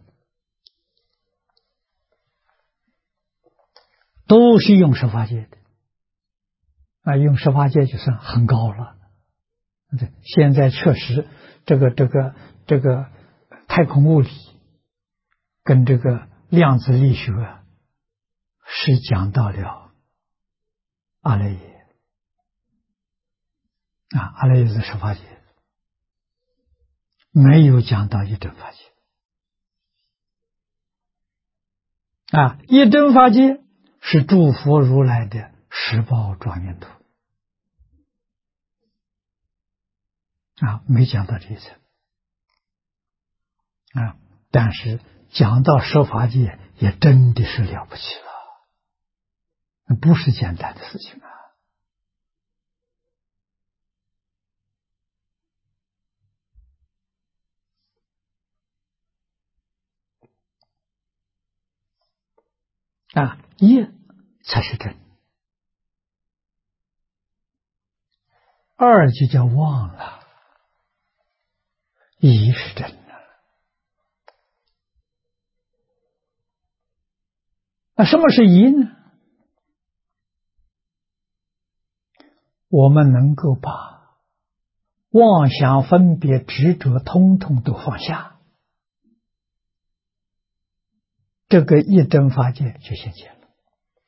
都是用十法界的用十法界就算很高了。现在确实这个太空物理跟这个量子力学是讲到了阿赖耶阿赖耶是十法界，没有讲到一真法界一真法界是诸佛如来的十报庄严土没讲到这一层但是讲到十法界也真的是了不起了，不是简单的事情一才是真，二就叫忘了，一是真的。什么是一呢？我们能够把妄想分别执着通通都放下这个一真法界就现前了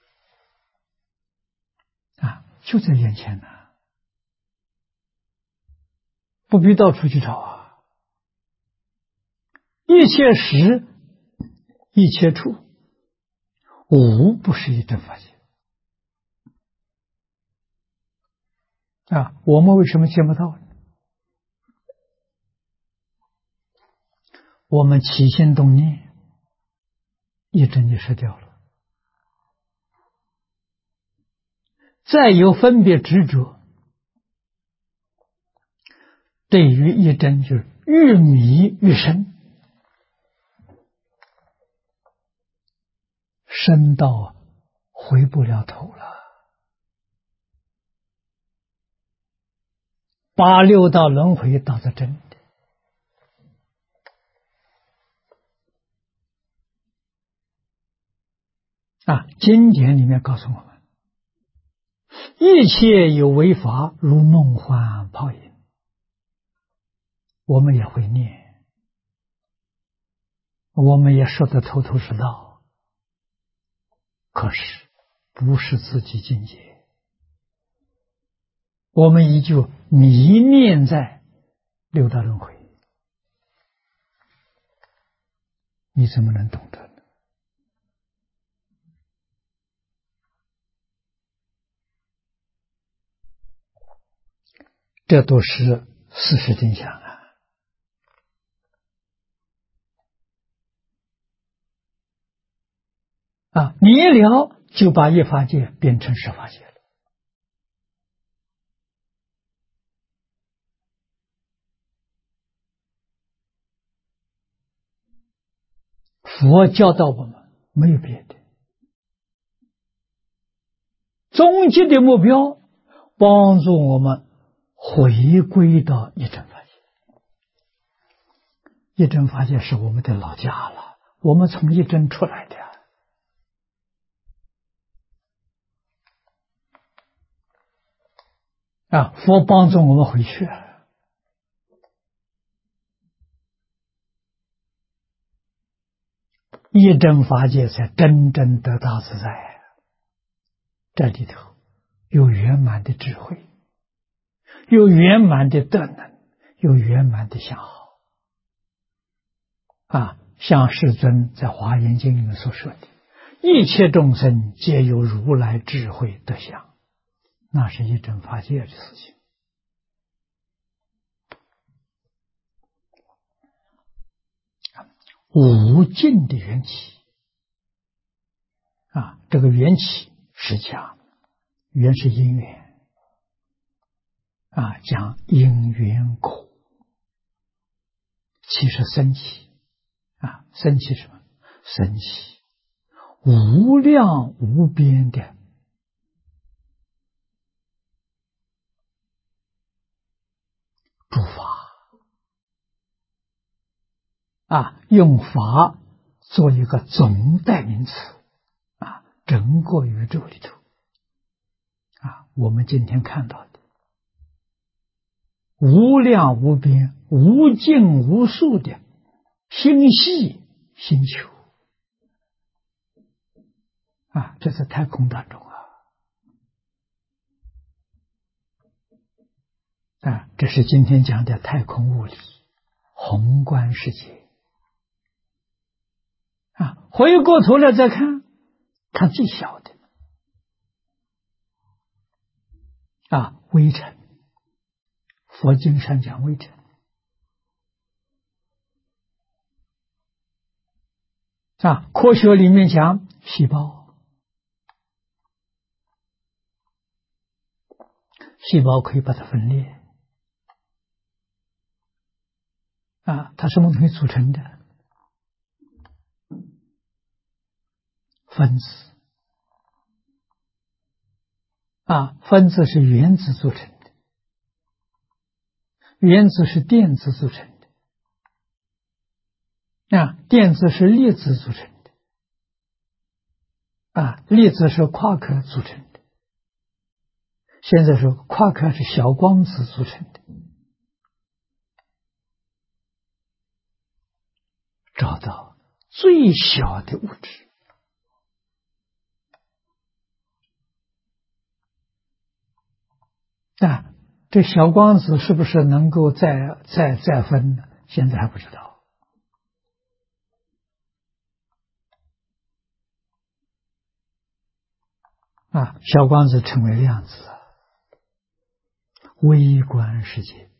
啊，就在眼前呢，不必到处去找啊。一切时，一切处，无不是一真法界啊。我们为什么见不到呢？我们起心动念，一真就失掉了。再有分别执着，对于一真就是越迷越深，深到回不了头了。八六道轮回倒是真的啊！经典里面告诉我们，一切有为法，如梦幻泡影。我们也会念，我们也说得头头是道，可是不是自己境界，我们依旧迷恋在六道轮回，你怎么能懂得呢？这都是事实真相啊！啊，你一了就把一法界变成十法界了。佛教导我们没有别的，终极的目标帮助我们回归到一真法界。一真法界是我们的老家了，我们从一真出来的啊！佛帮助我们回去，一真法界才真正得大自在。这里头有圆满的智慧，有圆满的德能，有圆满的相好啊！像世尊在《华严经》里面所说的，一切众生皆有如来智慧德相，那是一真法界的事情。无尽的缘起啊，这个缘起是讲缘是因缘啊，讲因缘果，起是生起啊，生起什么？生起无量无边的诸法啊，用法做一个总代名词啊，整个宇宙里头啊，我们今天看到的无量无边、无尽无数的星系星球啊，这在太空当中啊，这是今天讲的太空物理宏观世界啊。回过头来再看，看最小的啊，微尘。佛经上讲微尘啊，科学里面讲细胞，细胞可以把它分裂啊，它什么东西组成的？分子啊，分子是原子组成的，原子是电子组成的啊，电子是粒子组成的啊，粒子是夸克组成的。现在说夸克是小光子组成的，找到最小的物质。这小光子是不是能够再分呢？现在还不知道。小光子称为量子，微观世界。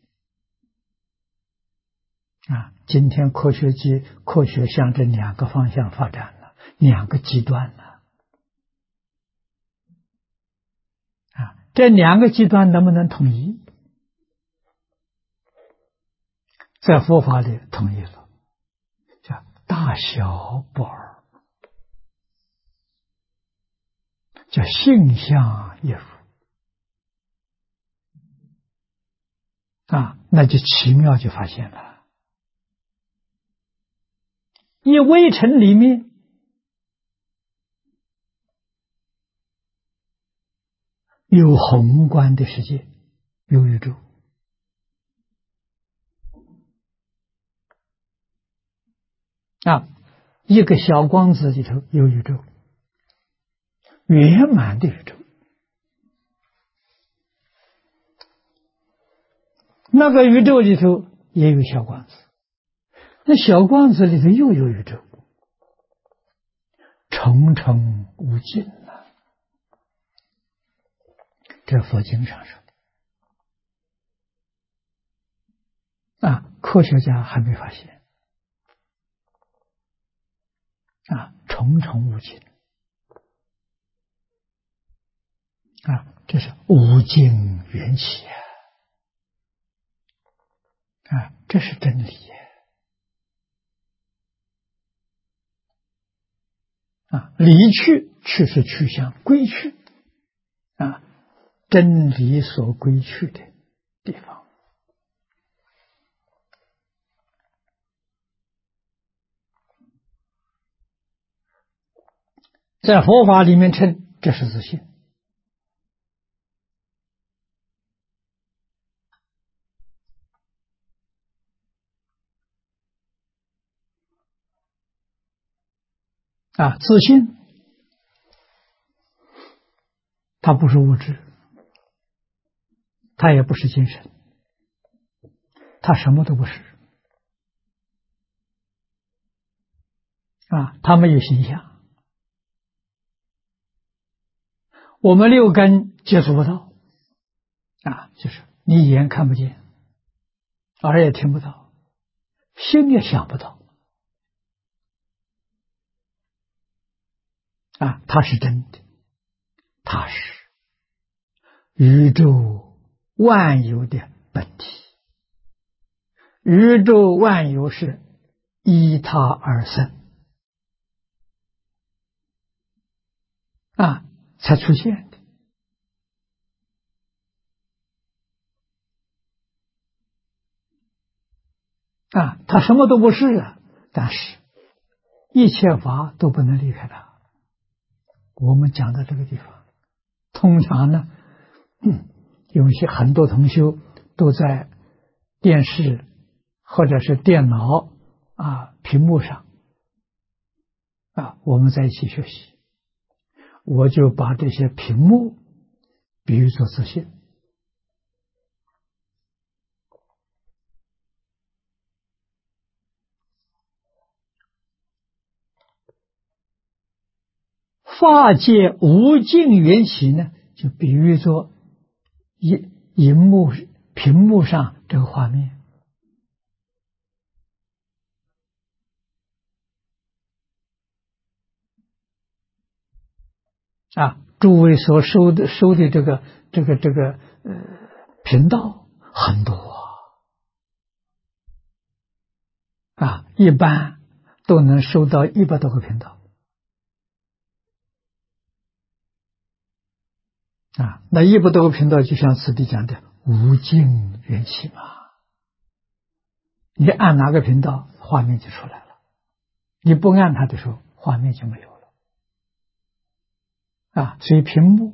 今天科学向这两个方向发展了，两个极端了。这两个极端能不能统一？在佛法里统一了，叫大小不二，叫性相一如。那就奇妙就发现了。一微尘里面有宏观的世界，有宇宙。一个小光子里头有宇宙，圆满的宇宙。那个宇宙里头也有小光子，那小光子里头又有宇宙，重重无尽了。这佛经上说的。科学家还没发现。重重无尽。这是无尽缘起这是真理离去是去向，归去真理所归去的地方。在佛法里面称这是自性。自性它不是物质，它也不是精神，它什么都不是它没有形象，我们六根接触不到就是你眼看不见，耳也听不到，心也想不到它是真的，它是宇宙万有的本体，宇宙万有是依它而生才出现的它什么都不是但是一切法都不能离开它。我们讲到这个地方，通常呢，有很多同修都在电视或者是电脑屏幕上我们在一起学习，我就把这些屏幕比喻作自性。法界无尽缘起呢，就比喻作屏幕上这个画面诸位所收的这个频道很多一般都能收到100多个频道那100多个频道就像此地讲的无尽缘起嘛，你按哪个频道画面就出来了，你不按它的时候画面就没有了所以屏幕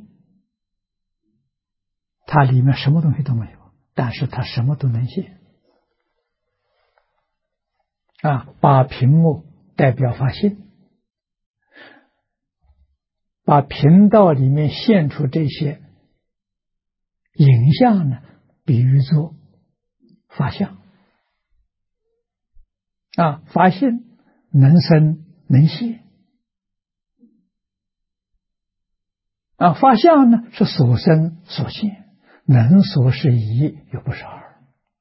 它里面什么东西都没有，但是它什么都能现把屏幕代表发心，把频道里面现出这些影像呢，比喻作法相啊，法性能生能现啊，法相呢是所生所现，能所是一，又不是二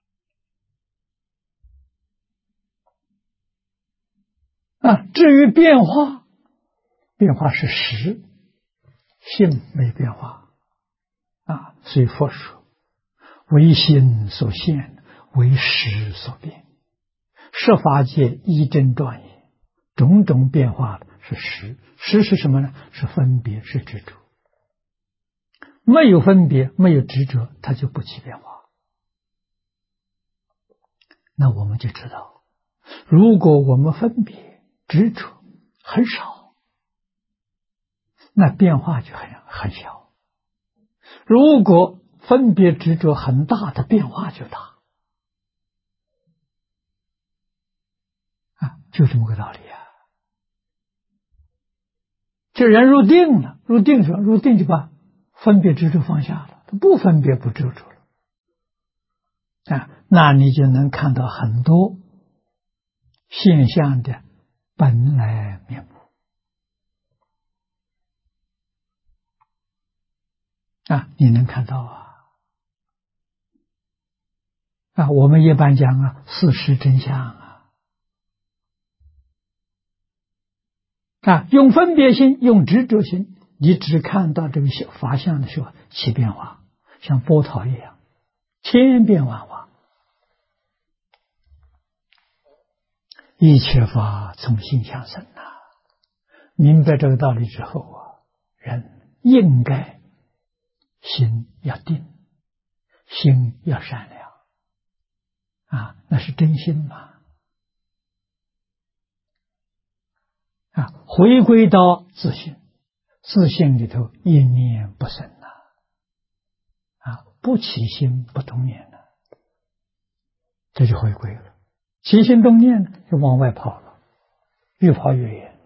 啊。至于变化，变化是实，性没变化啊。所以佛说，为心所现，为识所变。十法界一真庄严，种种变化的是识。识是什么呢？是分别，是执着。没有分别，没有执着，它就不起变化。那我们就知道，如果我们分别执着很少，那变化就很小；如果分别执着很大，的变化就大啊，就这么个道理啊。这人入定了，入定什么？入定就把分别执着放下了，他不分别不执着了啊，那你就能看到很多现象的本来面目啊，你能看到啊，我们一般讲啊，事实真相啊，用分别心，用执着心，你只看到这个法相的时候起变化，像波涛一样，千变万化。一切法从心相生啊！明白这个道理之后啊，人应该心要定，心要善良啊，那是真心嘛啊！回归到自信，自信里头一念不生啊，不起心不动念这就回归了。起心动念呢，就往外跑了，越跑越远。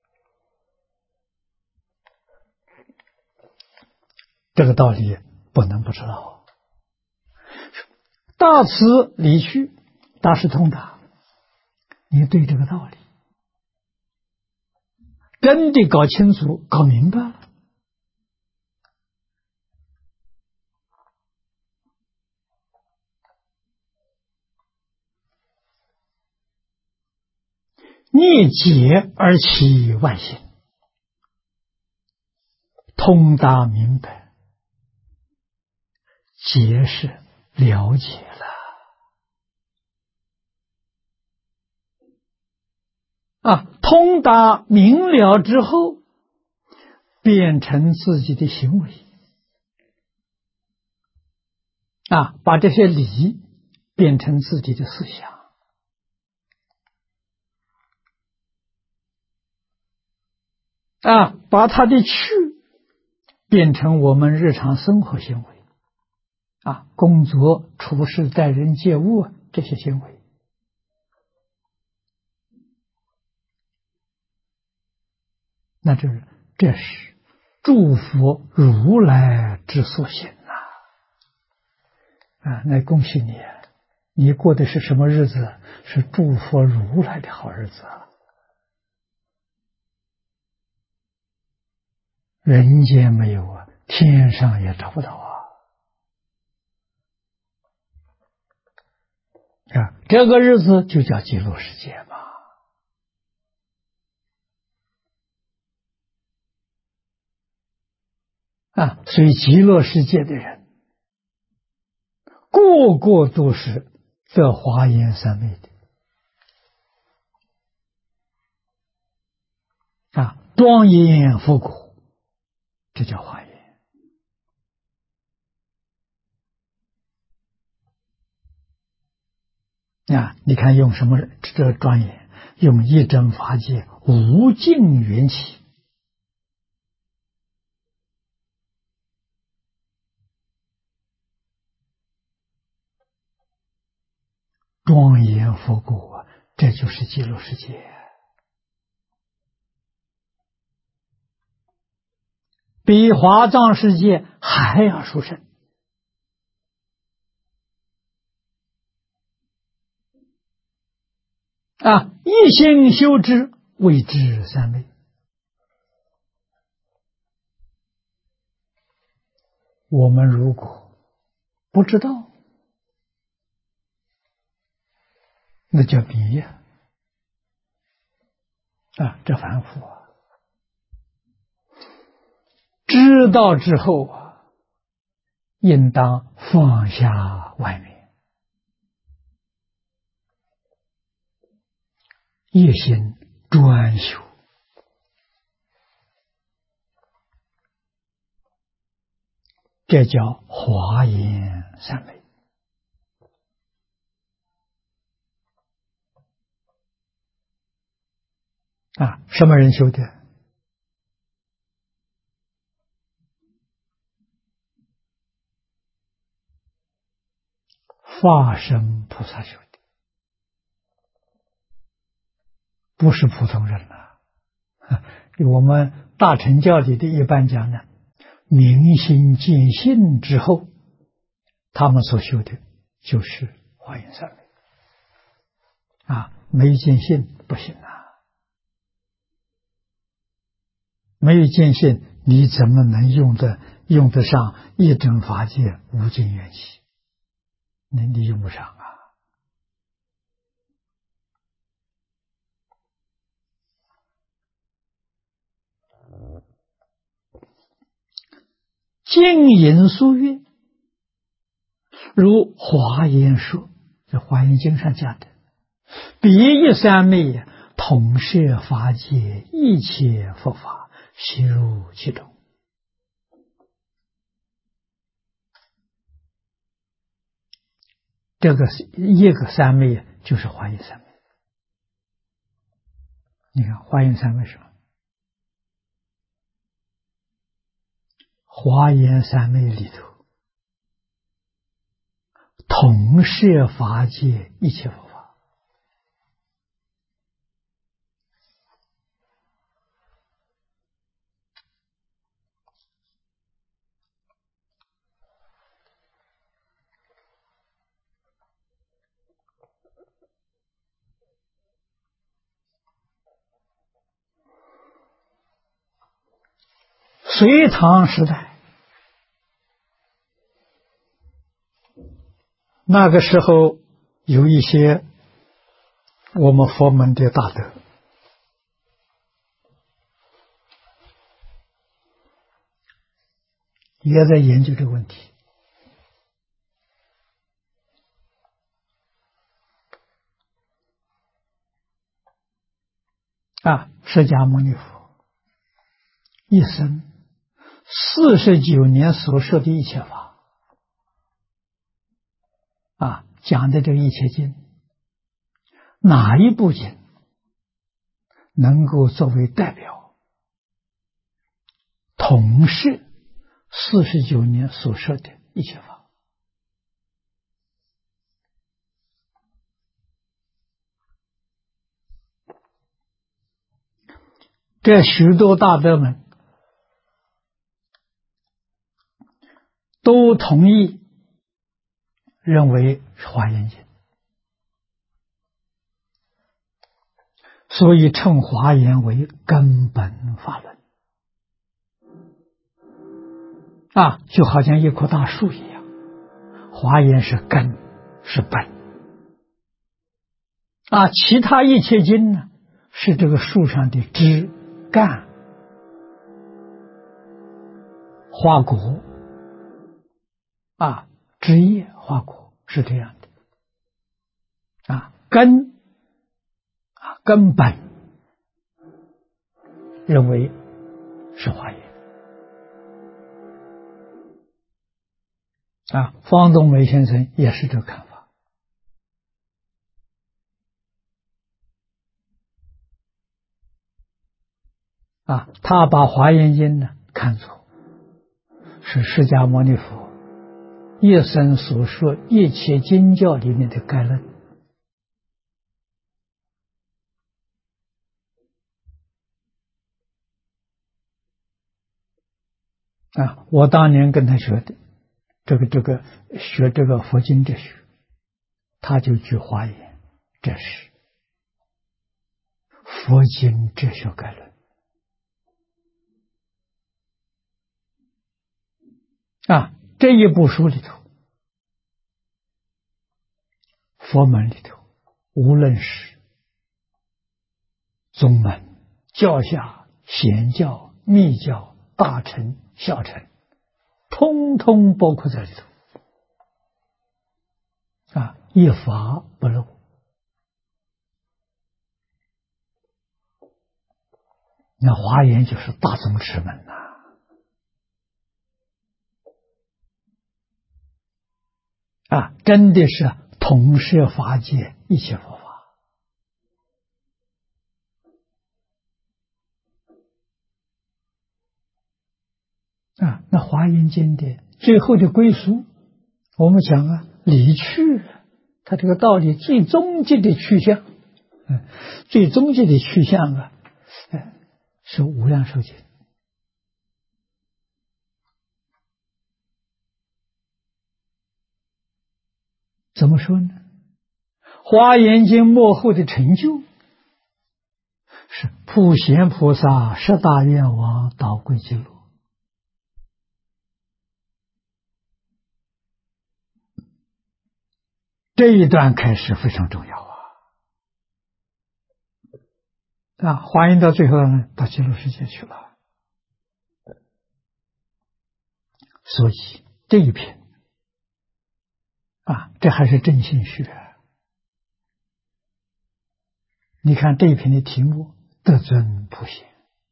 这个道理不能不知道。大慈理趣，大师通达，你对这个道理真的搞清楚、搞明白了，逆解而起万行，通达明白，解是了解了啊，通达明了之后，变成自己的行为啊，把这些理变成自己的思想啊，把它的趣变成我们日常生活行为啊，工作、处事、待人接物这些行为，那这是祝福如来之所行啊！那恭喜你，你过的是什么日子？是祝福如来的好日子啊！人间没有啊，天上也找不到啊！这个日子就叫极乐世界嘛。啊，所以极乐世界的人，个个都是这华严三昧的啊，庄严复古，这叫华严啊！你看用什么这庄严？用一真法界无尽缘起庄严复古啊，这就是极乐世界比华藏世界还要殊胜一心修之，谓之三昧。我们如果不知道，那叫迷呀！这凡夫知道之后应当放下外面，一心专修，这叫华严三昧。什么人修的？化身菩萨修的，不是普通人我们大乘教里的一般讲呢，明心见性之后，他们所修的就是华严三昧没见性不行没有见性，你怎么能用得上一真法界无尽缘起？你用不上净隐疏月，如华严说，这华严经上讲的，比一三昧，统摄法界一切佛法，悉入其中。这个一个三昧就是华严三昧。你看华严三昧什么？华严三昧里头，统摄法界一切佛法。隋唐时代，那个时候有一些我们佛门的大德，也在研究这个问题。释迦牟尼佛一生49年所说的一切法讲的这个一切经，哪一部经能够作为代表统摄49年所说的一切法？这许多大德们都同意认为是华严经，所以称华严为根本法论就好像一棵大树一样，华严是根是本其他一切经呢是这个树上的枝干花果枝叶花果，是这样的根本认为是华严方东梅先生也是这个看法他把华严经呢看作是释迦牟尼佛一生所说一切经教里面的概论我当年跟他学的学这个佛经哲学，他就举华严，这是佛经哲学概论这一部书里头，佛门里头，无论是宗门、教下、显教、密教、大乘、小乘，通通包括在里头一法不漏。那华严就是大宗持门真的是统摄法界一切佛法那华严经典最后的归宿，我们讲理趣，它这个道理最终极的去向，最终极的去向是无量寿经。怎么说呢？华严经末后的成就是普贤菩萨十大愿王导归极乐。这一段开始非常重要华严到最后呢，到极乐世界去了。所以这一篇这还是真心学。你看这一篇的题目得尊普贤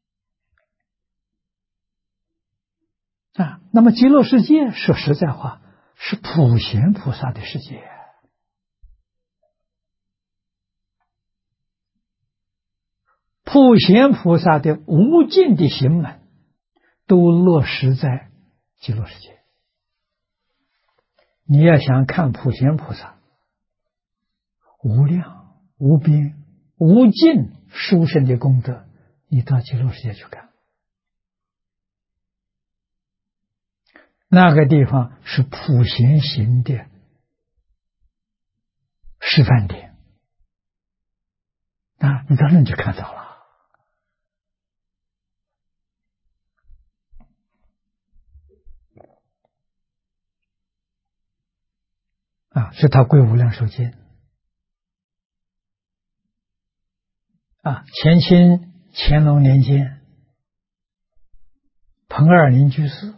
那么极乐世界说实在话是普贤菩萨的世界，普贤菩萨的无尽的行门都落实在极乐世界。你要想看普贤菩萨无量无边无尽殊胜的功德，你到极乐世界去看，那个地方是普贤行的示范点你到那就看到了是他归无量寿经前清乾隆年间，彭二林居士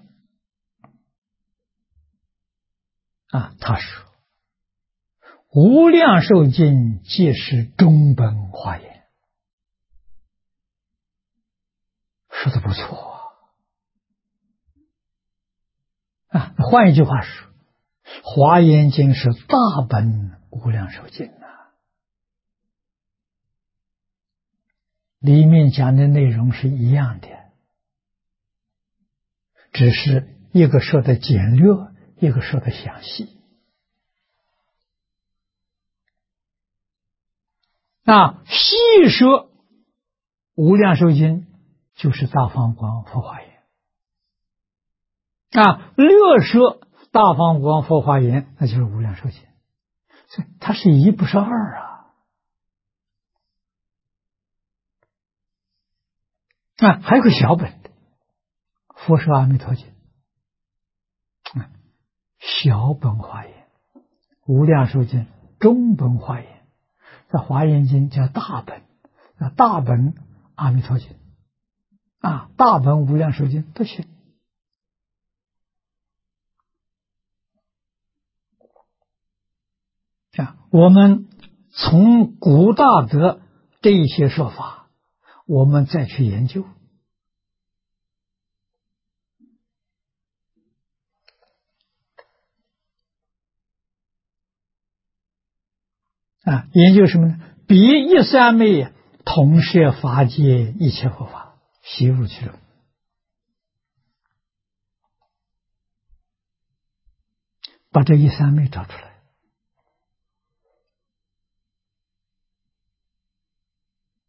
他说无量寿经皆是中本华严，说的不错换一句话说，华严经是大本无量寿经里面讲的内容是一样的，只是一个说的简略，一个说的详细细说无量寿经就是大方广佛华严略说大方广佛华严那就是无量寿经，所以它是一不是二还有个小本的佛说阿弥陀经小本华严，无量寿经中本华严，在华严经叫大本，大本阿弥陀经大本无量寿经都行我们从古大德这一些说法，我们再去研究研究什么呢？比一三昧同摄法界一切佛法，悉入其中，把这一三昧找出来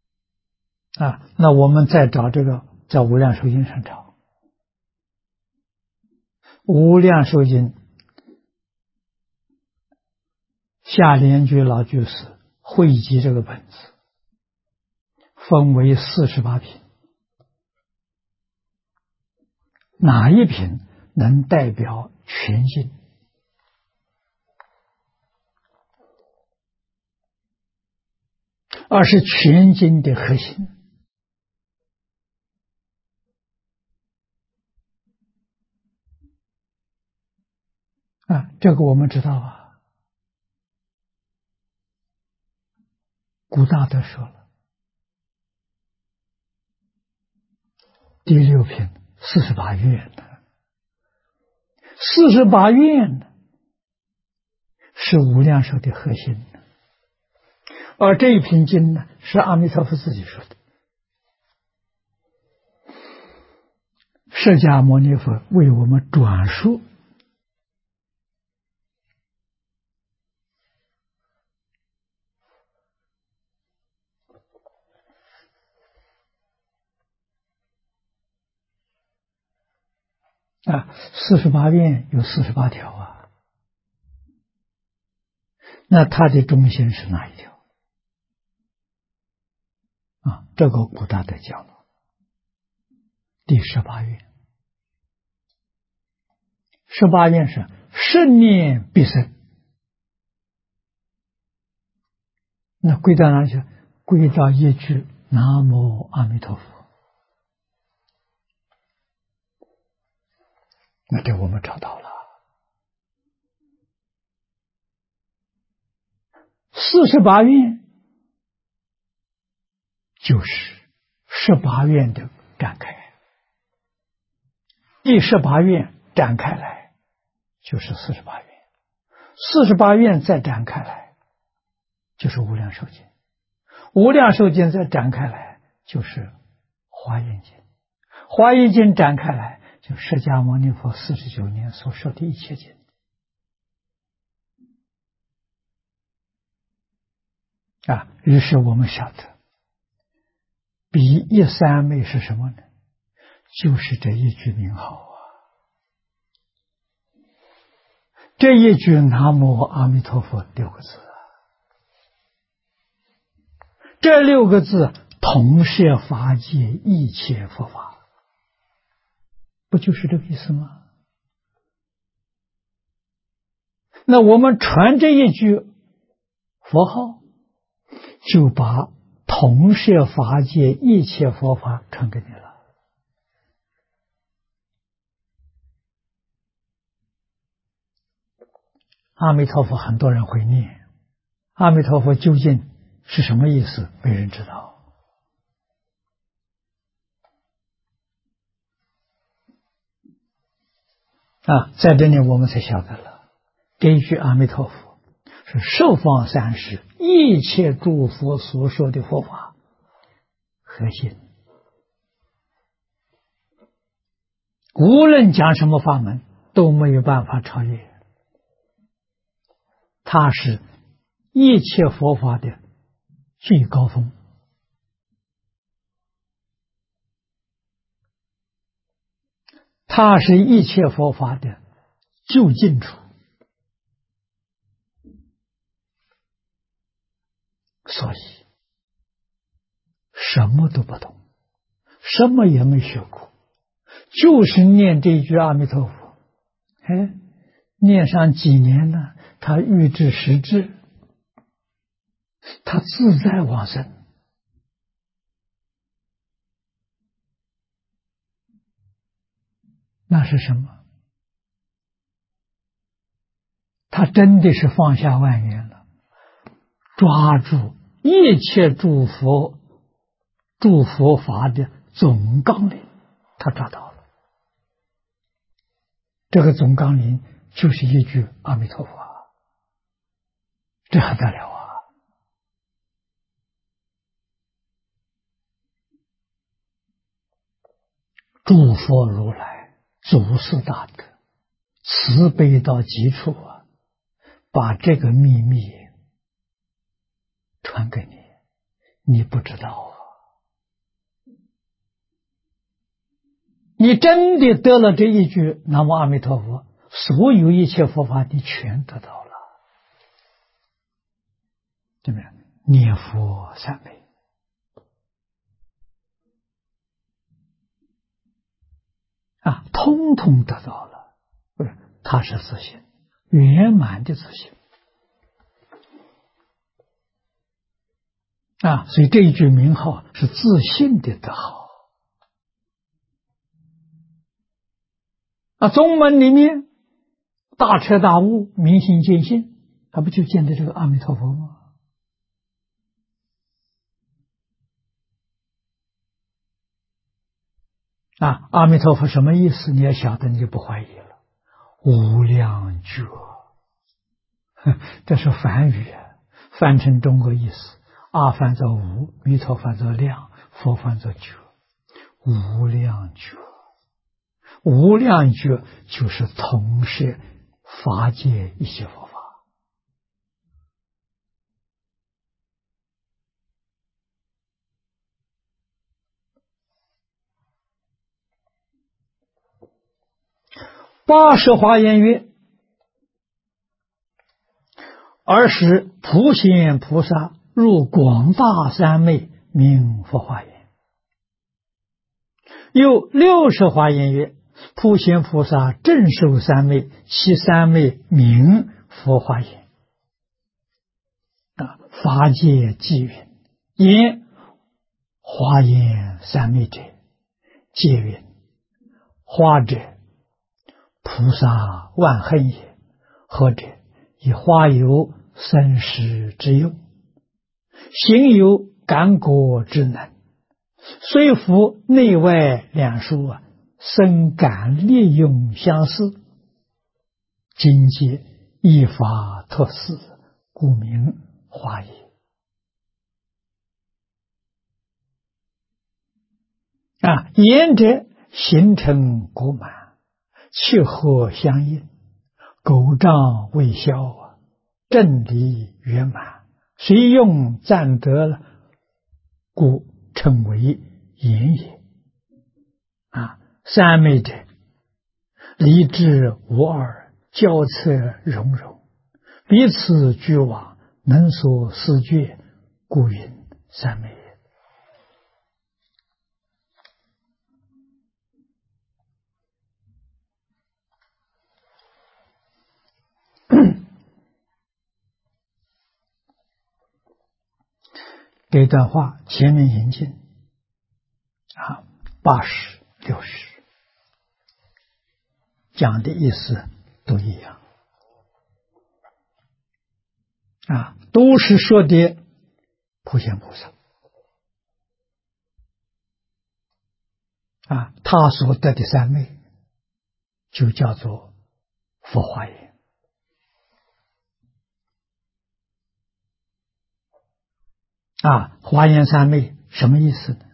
那我们再找这个在无量寿经上找无量寿经下莲居老居士汇集这个本子，分为48品，哪一品能代表全经？而是全经的核心啊！这个我们知道啊，古大德说了，第6品48愿的48愿呢，是无量寿的核心，而这一品经呢，是阿弥陀佛自己说的。释迦牟尼佛为我们转述啊，48愿有48条啊，那它的中心是哪一条啊？这个古大德讲了，第18愿，18愿是10念必生，那归到哪里去？归到一句南无阿弥陀佛。那这我们找到了48愿，就是18愿的展开，第18愿展开来就是48愿，48愿再展开来就是无量寿经，无量寿经再展开来就是华严经，华严经展开来就释迦牟尼佛49年所说的一切经啊。于是我们晓得比一三昧是什么呢？就是这一句名号啊，这一句南无阿弥陀佛6个字啊，这6个字同摄法界一切佛法，不就是这个意思吗？那我们传这一句佛号，就把同摄法界一切佛法传给你了。阿弥陀佛很多人会念，阿弥陀佛究竟是什么意思？没人知道啊。在这里我们才晓得了，这一句阿弥陀佛是十方三世一切诸佛所说的佛法核心，无论讲什么法门都没有办法超越，它是一切佛法的最高峰，它是一切佛法的究竟处，所以什么都不懂，什么也没学过，就是念这一句阿弥陀佛，哎，念上几年了，他欲知实质，他自在往生。那是什么？他真的是放下万缘了，抓住一切诸佛法的总纲领，他抓到了。这个总纲领就是一句阿弥陀佛，这还得了啊！诸佛如来祖师大德慈悲到极处啊，把这个秘密传给你，你不知道啊。 你真的得了这一句南无阿弥陀佛，所有一切佛法你全得到了，对不对？念佛三昧啊，通通得到了，不是？它是自信，圆满的自信啊，所以这一句名号是自信的德号啊。宗门里面大彻大悟，明心见性，他不就见的这个阿弥陀佛吗？啊，阿弥陀佛什么意思？你要晓得，你就不怀疑了。无量觉，这是梵语，翻成中国意思。阿翻作无，弥陀翻作量，佛翻作觉。无量觉，无量觉就是统摄法界一切佛法。80华严曰：尔时普贤菩萨入广大三昧，名佛华严。又60华严曰：普贤菩萨正受三昧，其三昧名佛华严。啊，法界记云：言华严三昧者，皆云华者菩萨万恨也。何者？以花有生死之用，行有感果之能，虽复内外两殊深感利用相似，今皆依法特示，故名华严。啊，言者形成果满，契合相应，狗障未消正理圆满，虽用暂得了，故称为言也。啊，三昧者离智无二，交测融融，彼此俱往，能所思觉，故云三昧也。这段话前面引进啊，80、60讲的意思都一样啊，都是说的普贤菩萨啊，他所得的三昧就叫做佛华严。啊，华严三昧什么意思呢？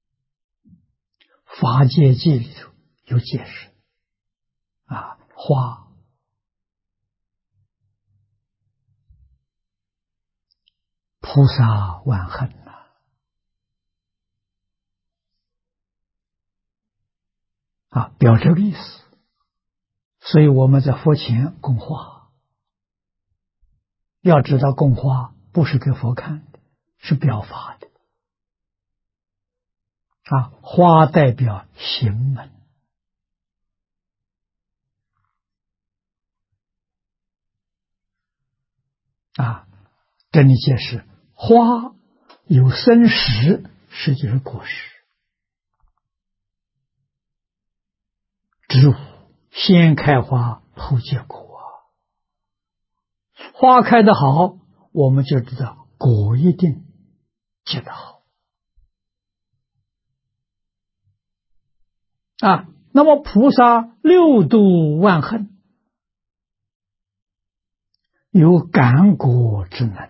法界记里头有解释啊，花菩萨万恨啊，表这个意思。所以我们在佛前供花，要知道供花不是给佛看的，是表法的啊，花代表行门啊。这里解释，花有生实，实就是果实。植物先开花后结果花开得好，我们就知道果一定结得好啊。那么菩萨六度万恨，有感果之能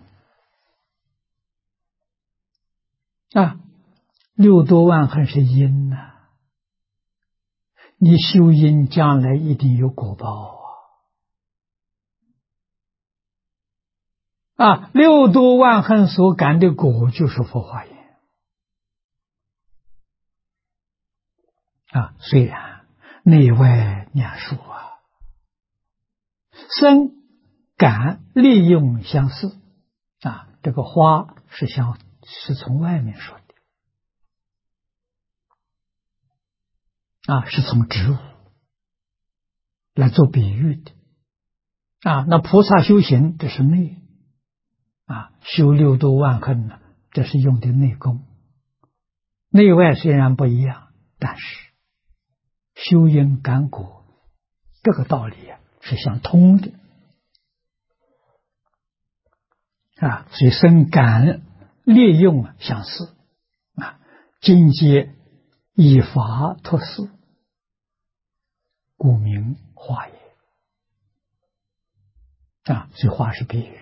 啊。六度万恨是因你修因将来一定有果报啊。六度万恨所感的果就是佛华严虽然内外两殊生感利用相似这个花是从外面说的是从植物来做比喻的那菩萨修行这是内修六度万行呢，这是用的内功。内外虽然不一样，但是修因感果这个道理是相通的所以生感利用相似境界以法托事，故名化也所以化是比喻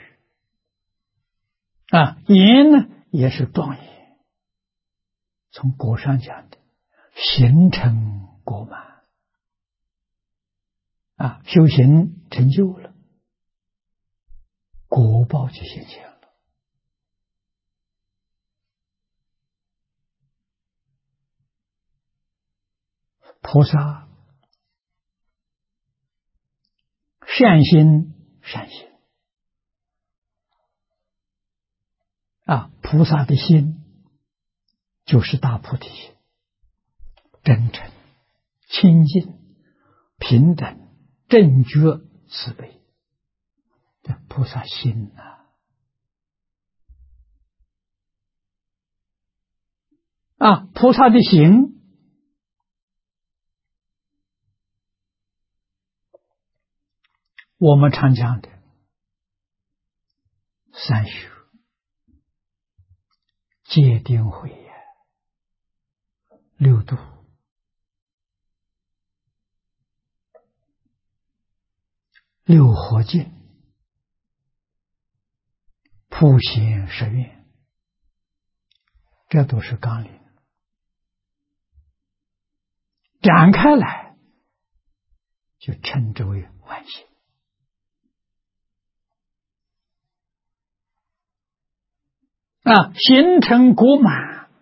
言呢也是庄严，从果上讲的形成果满修行成就了，果报就现前了。菩萨善心菩萨的心就是大菩提心，真诚、清净、平等、正觉、慈悲，这菩萨心菩萨的行我们常讲的三修戒定慧六度六合敬普贤十愿，这都是纲领，展开来就称之为万行形成果满，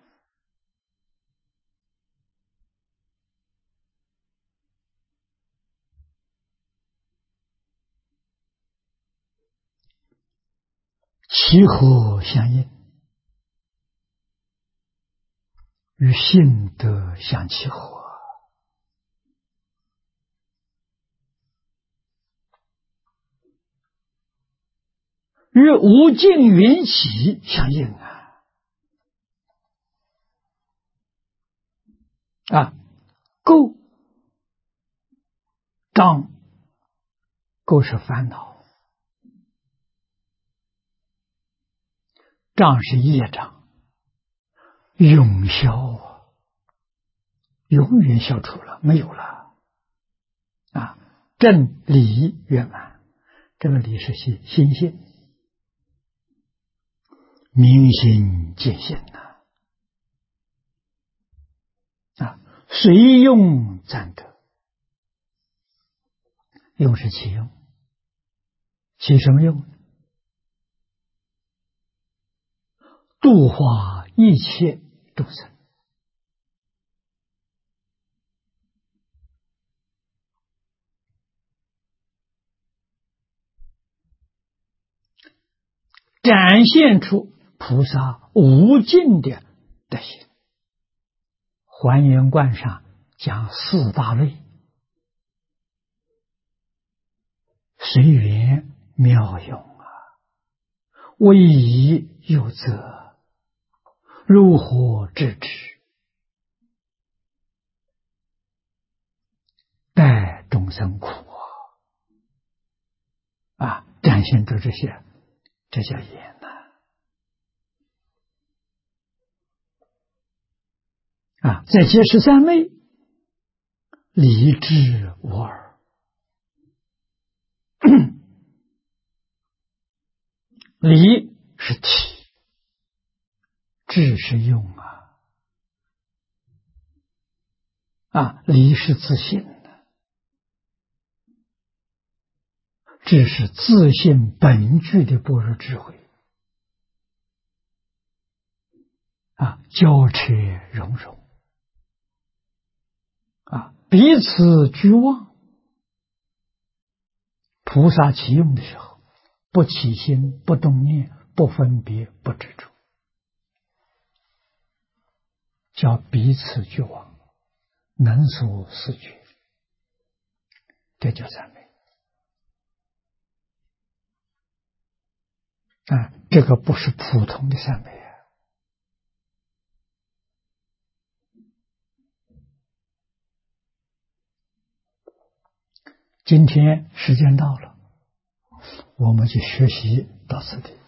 其和相应，与性德相契合，与无尽缘起相应垢障垢是烦恼，障是业障，永消永远消除了，没有了正理圆满，这个理是心性，明心见性随用暂得，用是其用，起什么用？度化一切众生，展现出菩萨无尽的德行。还原观上讲四大类，随缘妙用为宜有则，如何治之？待众生苦展现出这些，这叫言在解释三昧，理智无二，理是体，智是用理是自信的，智是自信本具的般若智慧交彻融融彼此俱忘。菩萨起用的时候，不起心，不动念，不分别，不执着，叫彼此俱忘，能所思觉，这叫三昧。这个不是普通的三昧啊！今天时间到了，我们就学习到此地。